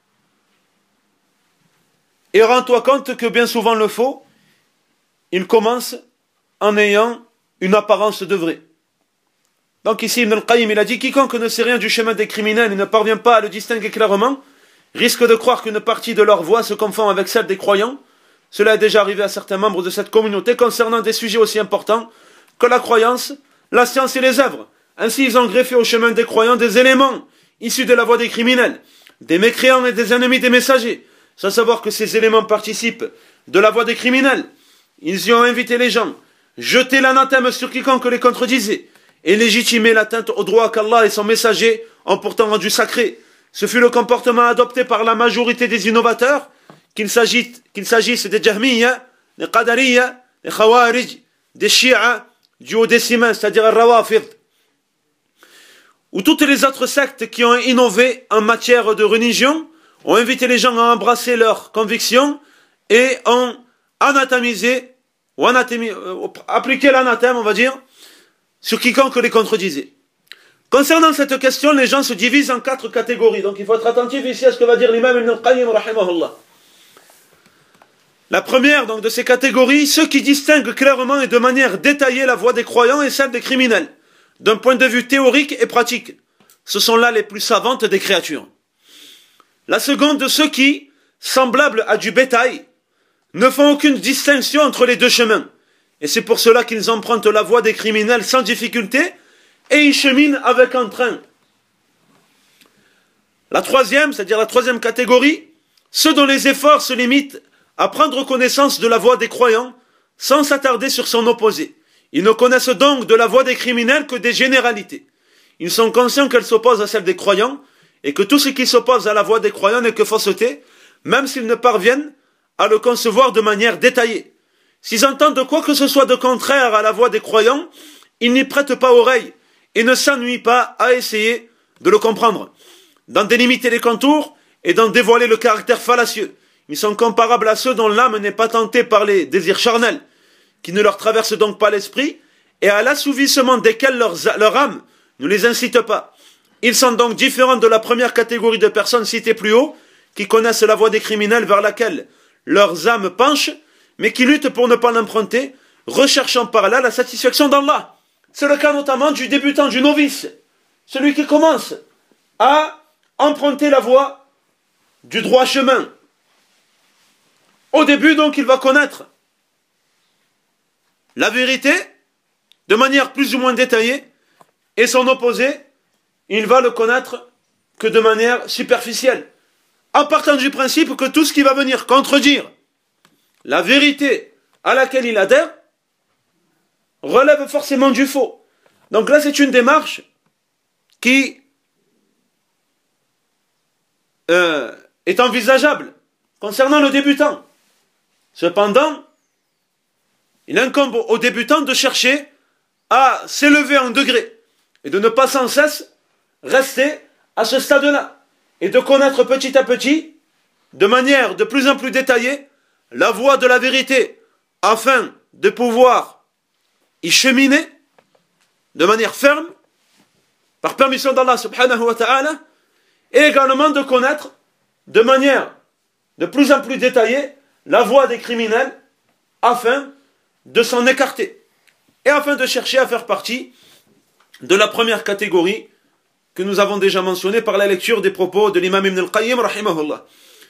Et rends-toi compte que bien souvent le faux, il commence en ayant une apparence de vrai. Donc ici Ibn al-Qayyim il a dit, quiconque ne sait rien du chemin des criminels et ne parvient pas à le distinguer clairement, risque de croire qu'une partie de leur voix se confond avec celle des croyants. Cela est déjà arrivé à certains membres de cette communauté concernant des sujets aussi importants que la croyance, la science et les œuvres. Ainsi, ils ont greffé au chemin des croyants des éléments issus de la voie des criminels, des mécréants et des ennemis des messagers, sans savoir que ces éléments participent de la voie des criminels. Ils y ont invité les gens, jeté l'anathème sur quiconque les contredisait, et légitimé l'atteinte au droit qu'Allah et son messager ont pourtant rendu sacré. Ce fut le comportement adopté par la majorité des innovateurs, qu'il s'agisse des Jahmiyya, des Qadariyya, des Khawarij, des Shia, du Haut-Décimain, c'est-à-dire Al-Rawafid, ou toutes les autres sectes qui ont innové en matière de religion, ont invité les gens à embrasser leurs convictions et ont anatomisé, ou appliqué l'anathème, on va dire, sur quiconque les contredisait. Concernant cette question, les gens se divisent en 4 catégories. Donc il faut être attentif ici à ce que va dire l'imam Ibn al-Qayyim rahimahullah. La première donc, de ces catégories, ceux qui distinguent clairement et de manière détaillée la voie des croyants et celle des criminels, d'un point de vue théorique et pratique. Ce sont là les plus savantes des créatures. La seconde de ceux qui, semblables à du bétail, ne font aucune distinction entre les deux chemins. Et c'est pour cela qu'ils empruntent la voie des criminels sans difficulté et y cheminent avec entrain. La troisième, c'est-à-dire la troisième catégorie, ceux dont les efforts se limitent à prendre connaissance de la voie des croyants sans s'attarder sur son opposé. Ils ne connaissent donc de la voie des criminels que des généralités. Ils sont conscients qu'elle s'oppose à celle des croyants et que tout ce qui s'oppose à la voie des croyants n'est que fausseté, même s'ils ne parviennent à le concevoir de manière détaillée. S'ils entendent quoi que ce soit de contraire à la voie des croyants, ils n'y prêtent pas oreille et ne s'ennuient pas à essayer de le comprendre, d'en délimiter les contours et d'en dévoiler le caractère fallacieux. Ils sont comparables à ceux dont l'âme n'est pas tentée par les désirs charnels, qui ne leur traversent donc pas l'esprit, et à l'assouvissement desquels leur âme ne les incite pas. Ils sont donc différents de la première catégorie de personnes citées plus haut, qui connaissent la voie des criminels vers laquelle leurs âmes penchent, mais qui luttent pour ne pas l'emprunter, recherchant par là la satisfaction d'Allah. C'est le cas notamment du débutant, du novice, celui qui commence à emprunter la voie du droit chemin. Au début, donc, il va connaître la vérité de manière plus ou moins détaillée, et son opposé, il va le connaître que de manière superficielle, en partant du principe que tout ce qui va venir contredire la vérité à laquelle il adhère relève forcément du faux. Donc là, c'est une démarche qui est envisageable concernant le débutant. Cependant, il incombe au débutant de chercher à s'élever en degré et de ne pas sans cesse rester à ce stade-là et de connaître petit à petit, de manière de plus en plus détaillée, la voie de la vérité afin de pouvoir y cheminer de manière ferme par permission d'Allah subhanahu wa ta'ala, et également de connaître de manière de plus en plus détaillée la voie des criminels afin de s'en écarter et afin de chercher à faire partie de la première catégorie que nous avons déjà mentionnée par la lecture des propos de l'imam Ibn al-Qayyim rahimahullah.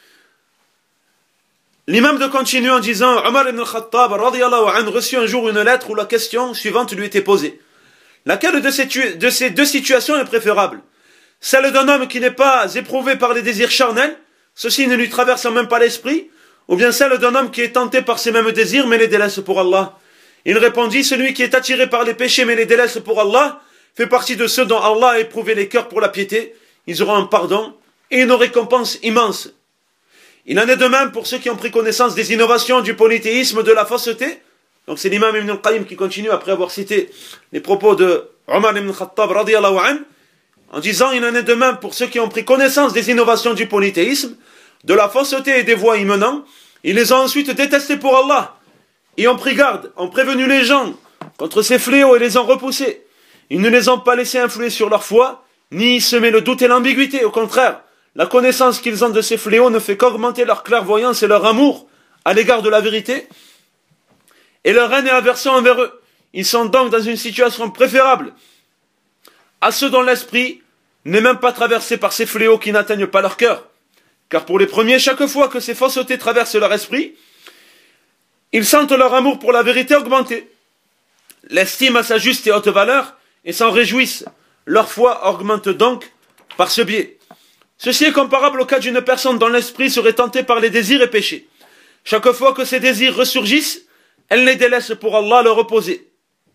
L'imam de continuer en disant: Omar ibn al-Khattab radiyallahu anhu reçut un jour une lettre où la question suivante lui était posée: laquelle de ces deux situations est préférable? Celle d'un homme qui n'est pas éprouvé par les désirs charnels, ceci ne lui traverse même pas l'esprit, ou bien celle d'un homme qui est tenté par ces mêmes désirs mais les délaisse pour Allah? Il répondit: celui qui est attiré par les péchés mais les délaisse pour Allah fait partie de ceux dont Allah a éprouvé les cœurs pour la piété. Ils auront un pardon et une récompense immense. Il en est de même pour ceux qui ont pris connaissance des innovations du polythéisme, de la fausseté. Donc c'est l'imam Ibn al-Qayyim qui continue après avoir cité les propos de Omar ibn Khattab radiyallahu anhu, en disant: il en est de même pour ceux qui ont pris connaissance des innovations du polythéisme, de la fausseté et des voies y menant. Ils les ont ensuite détestés pour Allah et ont pris garde, ont prévenu les gens contre ces fléaux et les ont repoussés. Ils ne les ont pas laissés influer sur leur foi, ni semer le doute et l'ambiguïté. Au contraire, la connaissance qu'ils ont de ces fléaux ne fait qu'augmenter leur clairvoyance et leur amour à l'égard de la vérité, et leur haine et aversion envers eux. Ils sont donc dans une situation préférable à ceux dont l'esprit n'est même pas traversé par ces fléaux qui n'atteignent pas leur cœur. Car pour les premiers, chaque fois que ces faussetés traversent leur esprit, ils sentent leur amour pour la vérité augmenter, l'estime à sa juste et haute valeur, et s'en réjouissent. Leur foi augmente donc par ce biais. Ceci est comparable au cas d'une personne dont l'esprit serait tenté par les désirs et péchés. Chaque fois que ces désirs ressurgissent, elle les délaisse pour Allah leur opposé.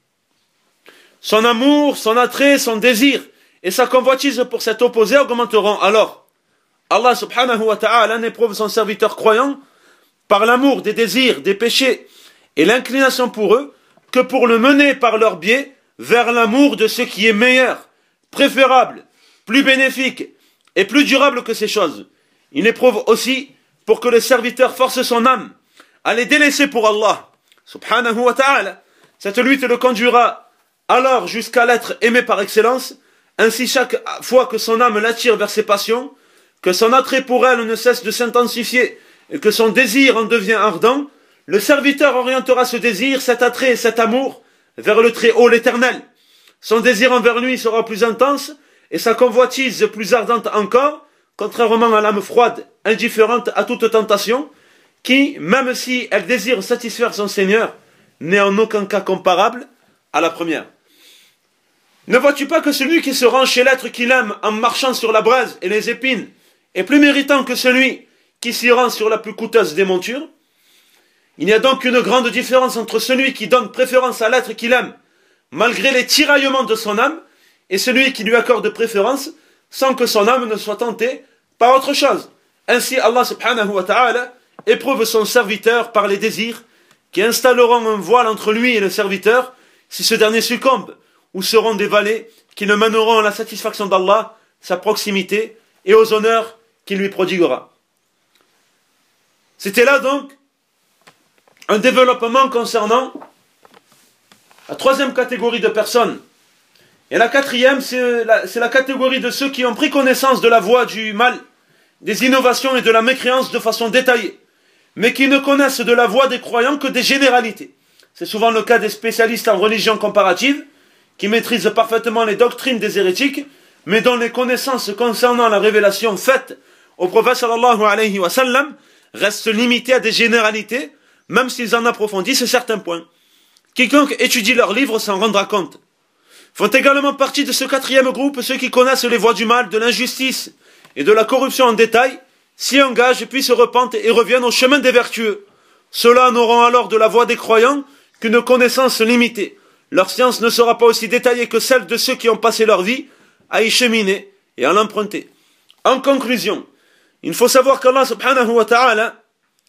Son amour, son attrait, son désir et sa convoitise pour cet opposé augmenteront. Alors, Allah subhanahu wa ta'ala n'éprouve son serviteur croyant par l'amour des désirs, des péchés et l'inclination pour eux que pour le mener par leur biais vers l'amour de ce qui est meilleur, préférable, plus bénéfique et plus durable que ces choses. Il éprouve aussi pour que le serviteur force son âme à les délaisser pour Allah subhanahu wa ta'ala. Cette lutte le conduira alors jusqu'à l'être aimé par excellence. Ainsi, chaque fois que son âme l'attire vers ses passions, que son attrait pour elle ne cesse de s'intensifier et que son désir en devient ardent, le serviteur orientera ce désir, cet attrait et cet amour vers le Très-Haut, l'Éternel. Son désir envers lui sera plus intense et sa convoitise plus ardente encore, contrairement à l'âme froide, indifférente à toute tentation, qui, même si elle désire satisfaire son Seigneur, n'est en aucun cas comparable à la première. Ne vois-tu pas que celui qui se rend chez l'être qu'il aime en marchant sur la braise et les épines est plus méritant que celui qui s'y rend sur la plus coûteuse des montures. Il y a donc une grande différence entre celui qui donne préférence à l'être qu'il aime, malgré les tiraillements de son âme, et celui qui lui accorde préférence, sans que son âme ne soit tentée par autre chose. Ainsi, Allah subhanahu wa ta'ala éprouve son serviteur par les désirs, qui installeront un voile entre lui et le serviteur, si ce dernier succombe, ou seront des vallées qui le mèneront à la satisfaction d'Allah, sa proximité, et aux honneurs qu'il lui prodiguera. C'était là donc un développement concernant la troisième catégorie de personnes. Et la quatrième, c'est la catégorie de ceux qui ont pris connaissance de la voie du mal, des innovations et de la mécréance de façon détaillée, mais qui ne connaissent de la voie des croyants que des généralités. C'est souvent le cas des spécialistes en religion comparative, qui maîtrisent parfaitement les doctrines des hérétiques, mais dont les connaissances concernant la révélation faite au prophète sallallahu alayhi wa sallam restent limitées à des généralités, même s'ils en approfondissent certains points. Quiconque étudie leurs livres s'en rendra compte. Font également partie de ce quatrième groupe ceux qui connaissent les voies du mal, de l'injustice et de la corruption en détail, s'y engagent puis se repentent et reviennent au chemin des vertueux. Ceux-là n'auront alors de la voie des croyants qu'une connaissance limitée. Leur science ne sera pas aussi détaillée que celle de ceux qui ont passé leur vie à y cheminer et à l'emprunter. En conclusion, il faut savoir qu'Allah subhanahu wa ta'ala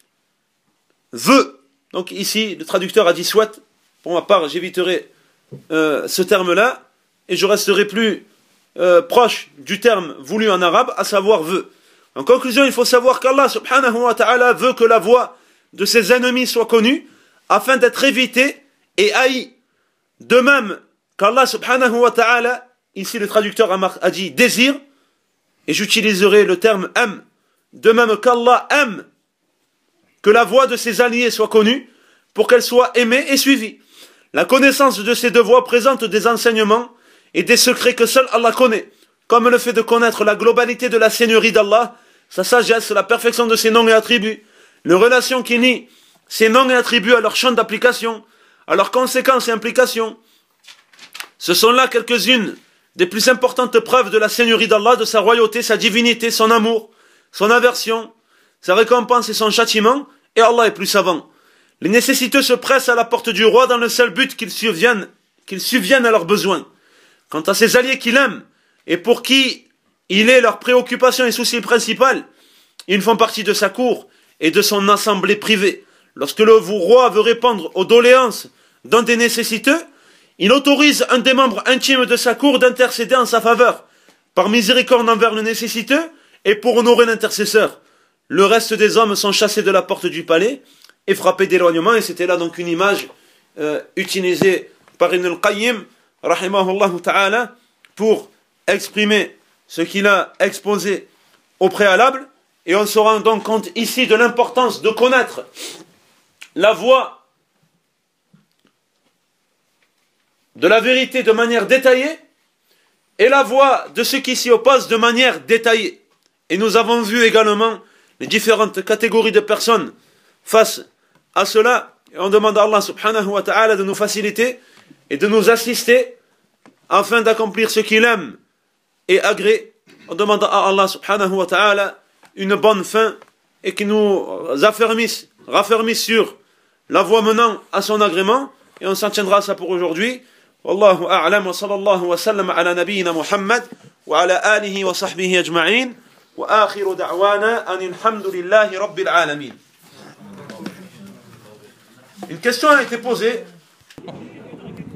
veut, donc ici le traducteur a dit souhaite, pour ma part j'éviterai ce terme-là, et je resterai plus proche du terme voulu en arabe, à savoir veut. En conclusion, il faut savoir qu'Allah subhanahu wa ta'ala veut que la voix de ses ennemis soit connue, afin d'être évitée et haïe. De même qu'Allah subhanahu wa ta'ala, ici le traducteur a dit désir, et j'utiliserai le terme aime, de même qu'Allah aime que la voix de ses alliés soit connue, pour qu'elle soit aimée et suivie. La connaissance de ces deux voies présente des enseignements et des secrets que seul Allah connaît, comme le fait de connaître la globalité de la seigneurie d'Allah, sa sagesse, la perfection de ses noms et attributs, les relations qui nient ces noms et attributs à leur champ d'application, à leurs conséquences et implications. Ce sont là quelques-unes des plus importantes preuves de la seigneurie d'Allah, de sa royauté, sa divinité, son amour, son aversion, sa récompense et son châtiment, et Allah est plus savant. Les nécessiteux se pressent à la porte du roi dans le seul but qu'ils subviennent à leurs besoins. Quant à ses alliés qu'il aime, et pour qui il est leur préoccupation et souci principal, ils font partie de sa cour et de son assemblée privée. Lorsque le roi veut répondre aux doléances d'un des nécessiteux, il autorise un des membres intimes de sa cour d'intercéder en sa faveur, par miséricorde envers le nécessiteux et pour honorer l'intercesseur. Le reste des hommes sont chassés de la porte du palais et frappés d'éloignement, et c'était là donc une image utilisée par Ibn al-Qayyim, rahimahullah ta'ala, pour exprimer ce qu'il a exposé au préalable, et on se rend donc compte ici de l'importance de connaître la voie de la vérité de manière détaillée et la voie de ceux qui s'y opposent de manière détaillée. Et nous avons vu également les différentes catégories de personnes face à cela, et on demande à Allah subhanahu wa ta'ala de nous faciliter et de nous assister afin d'accomplir ce qu'il aime et agrée. On demande à Allah subhanahu wa ta'ala une bonne fin et qu'il nous raffermisse sur la voie menant à son agrément, et on s'en tiendra à ça pour aujourd'hui. Wallahu a'lam wa sallallahu wa sallam ala nabiyyina Muhammad wa ala alihi wa sahbihi ajma'in wa akhiru da'wana anil hamdulillahi rabbil alamin. Une question a été posée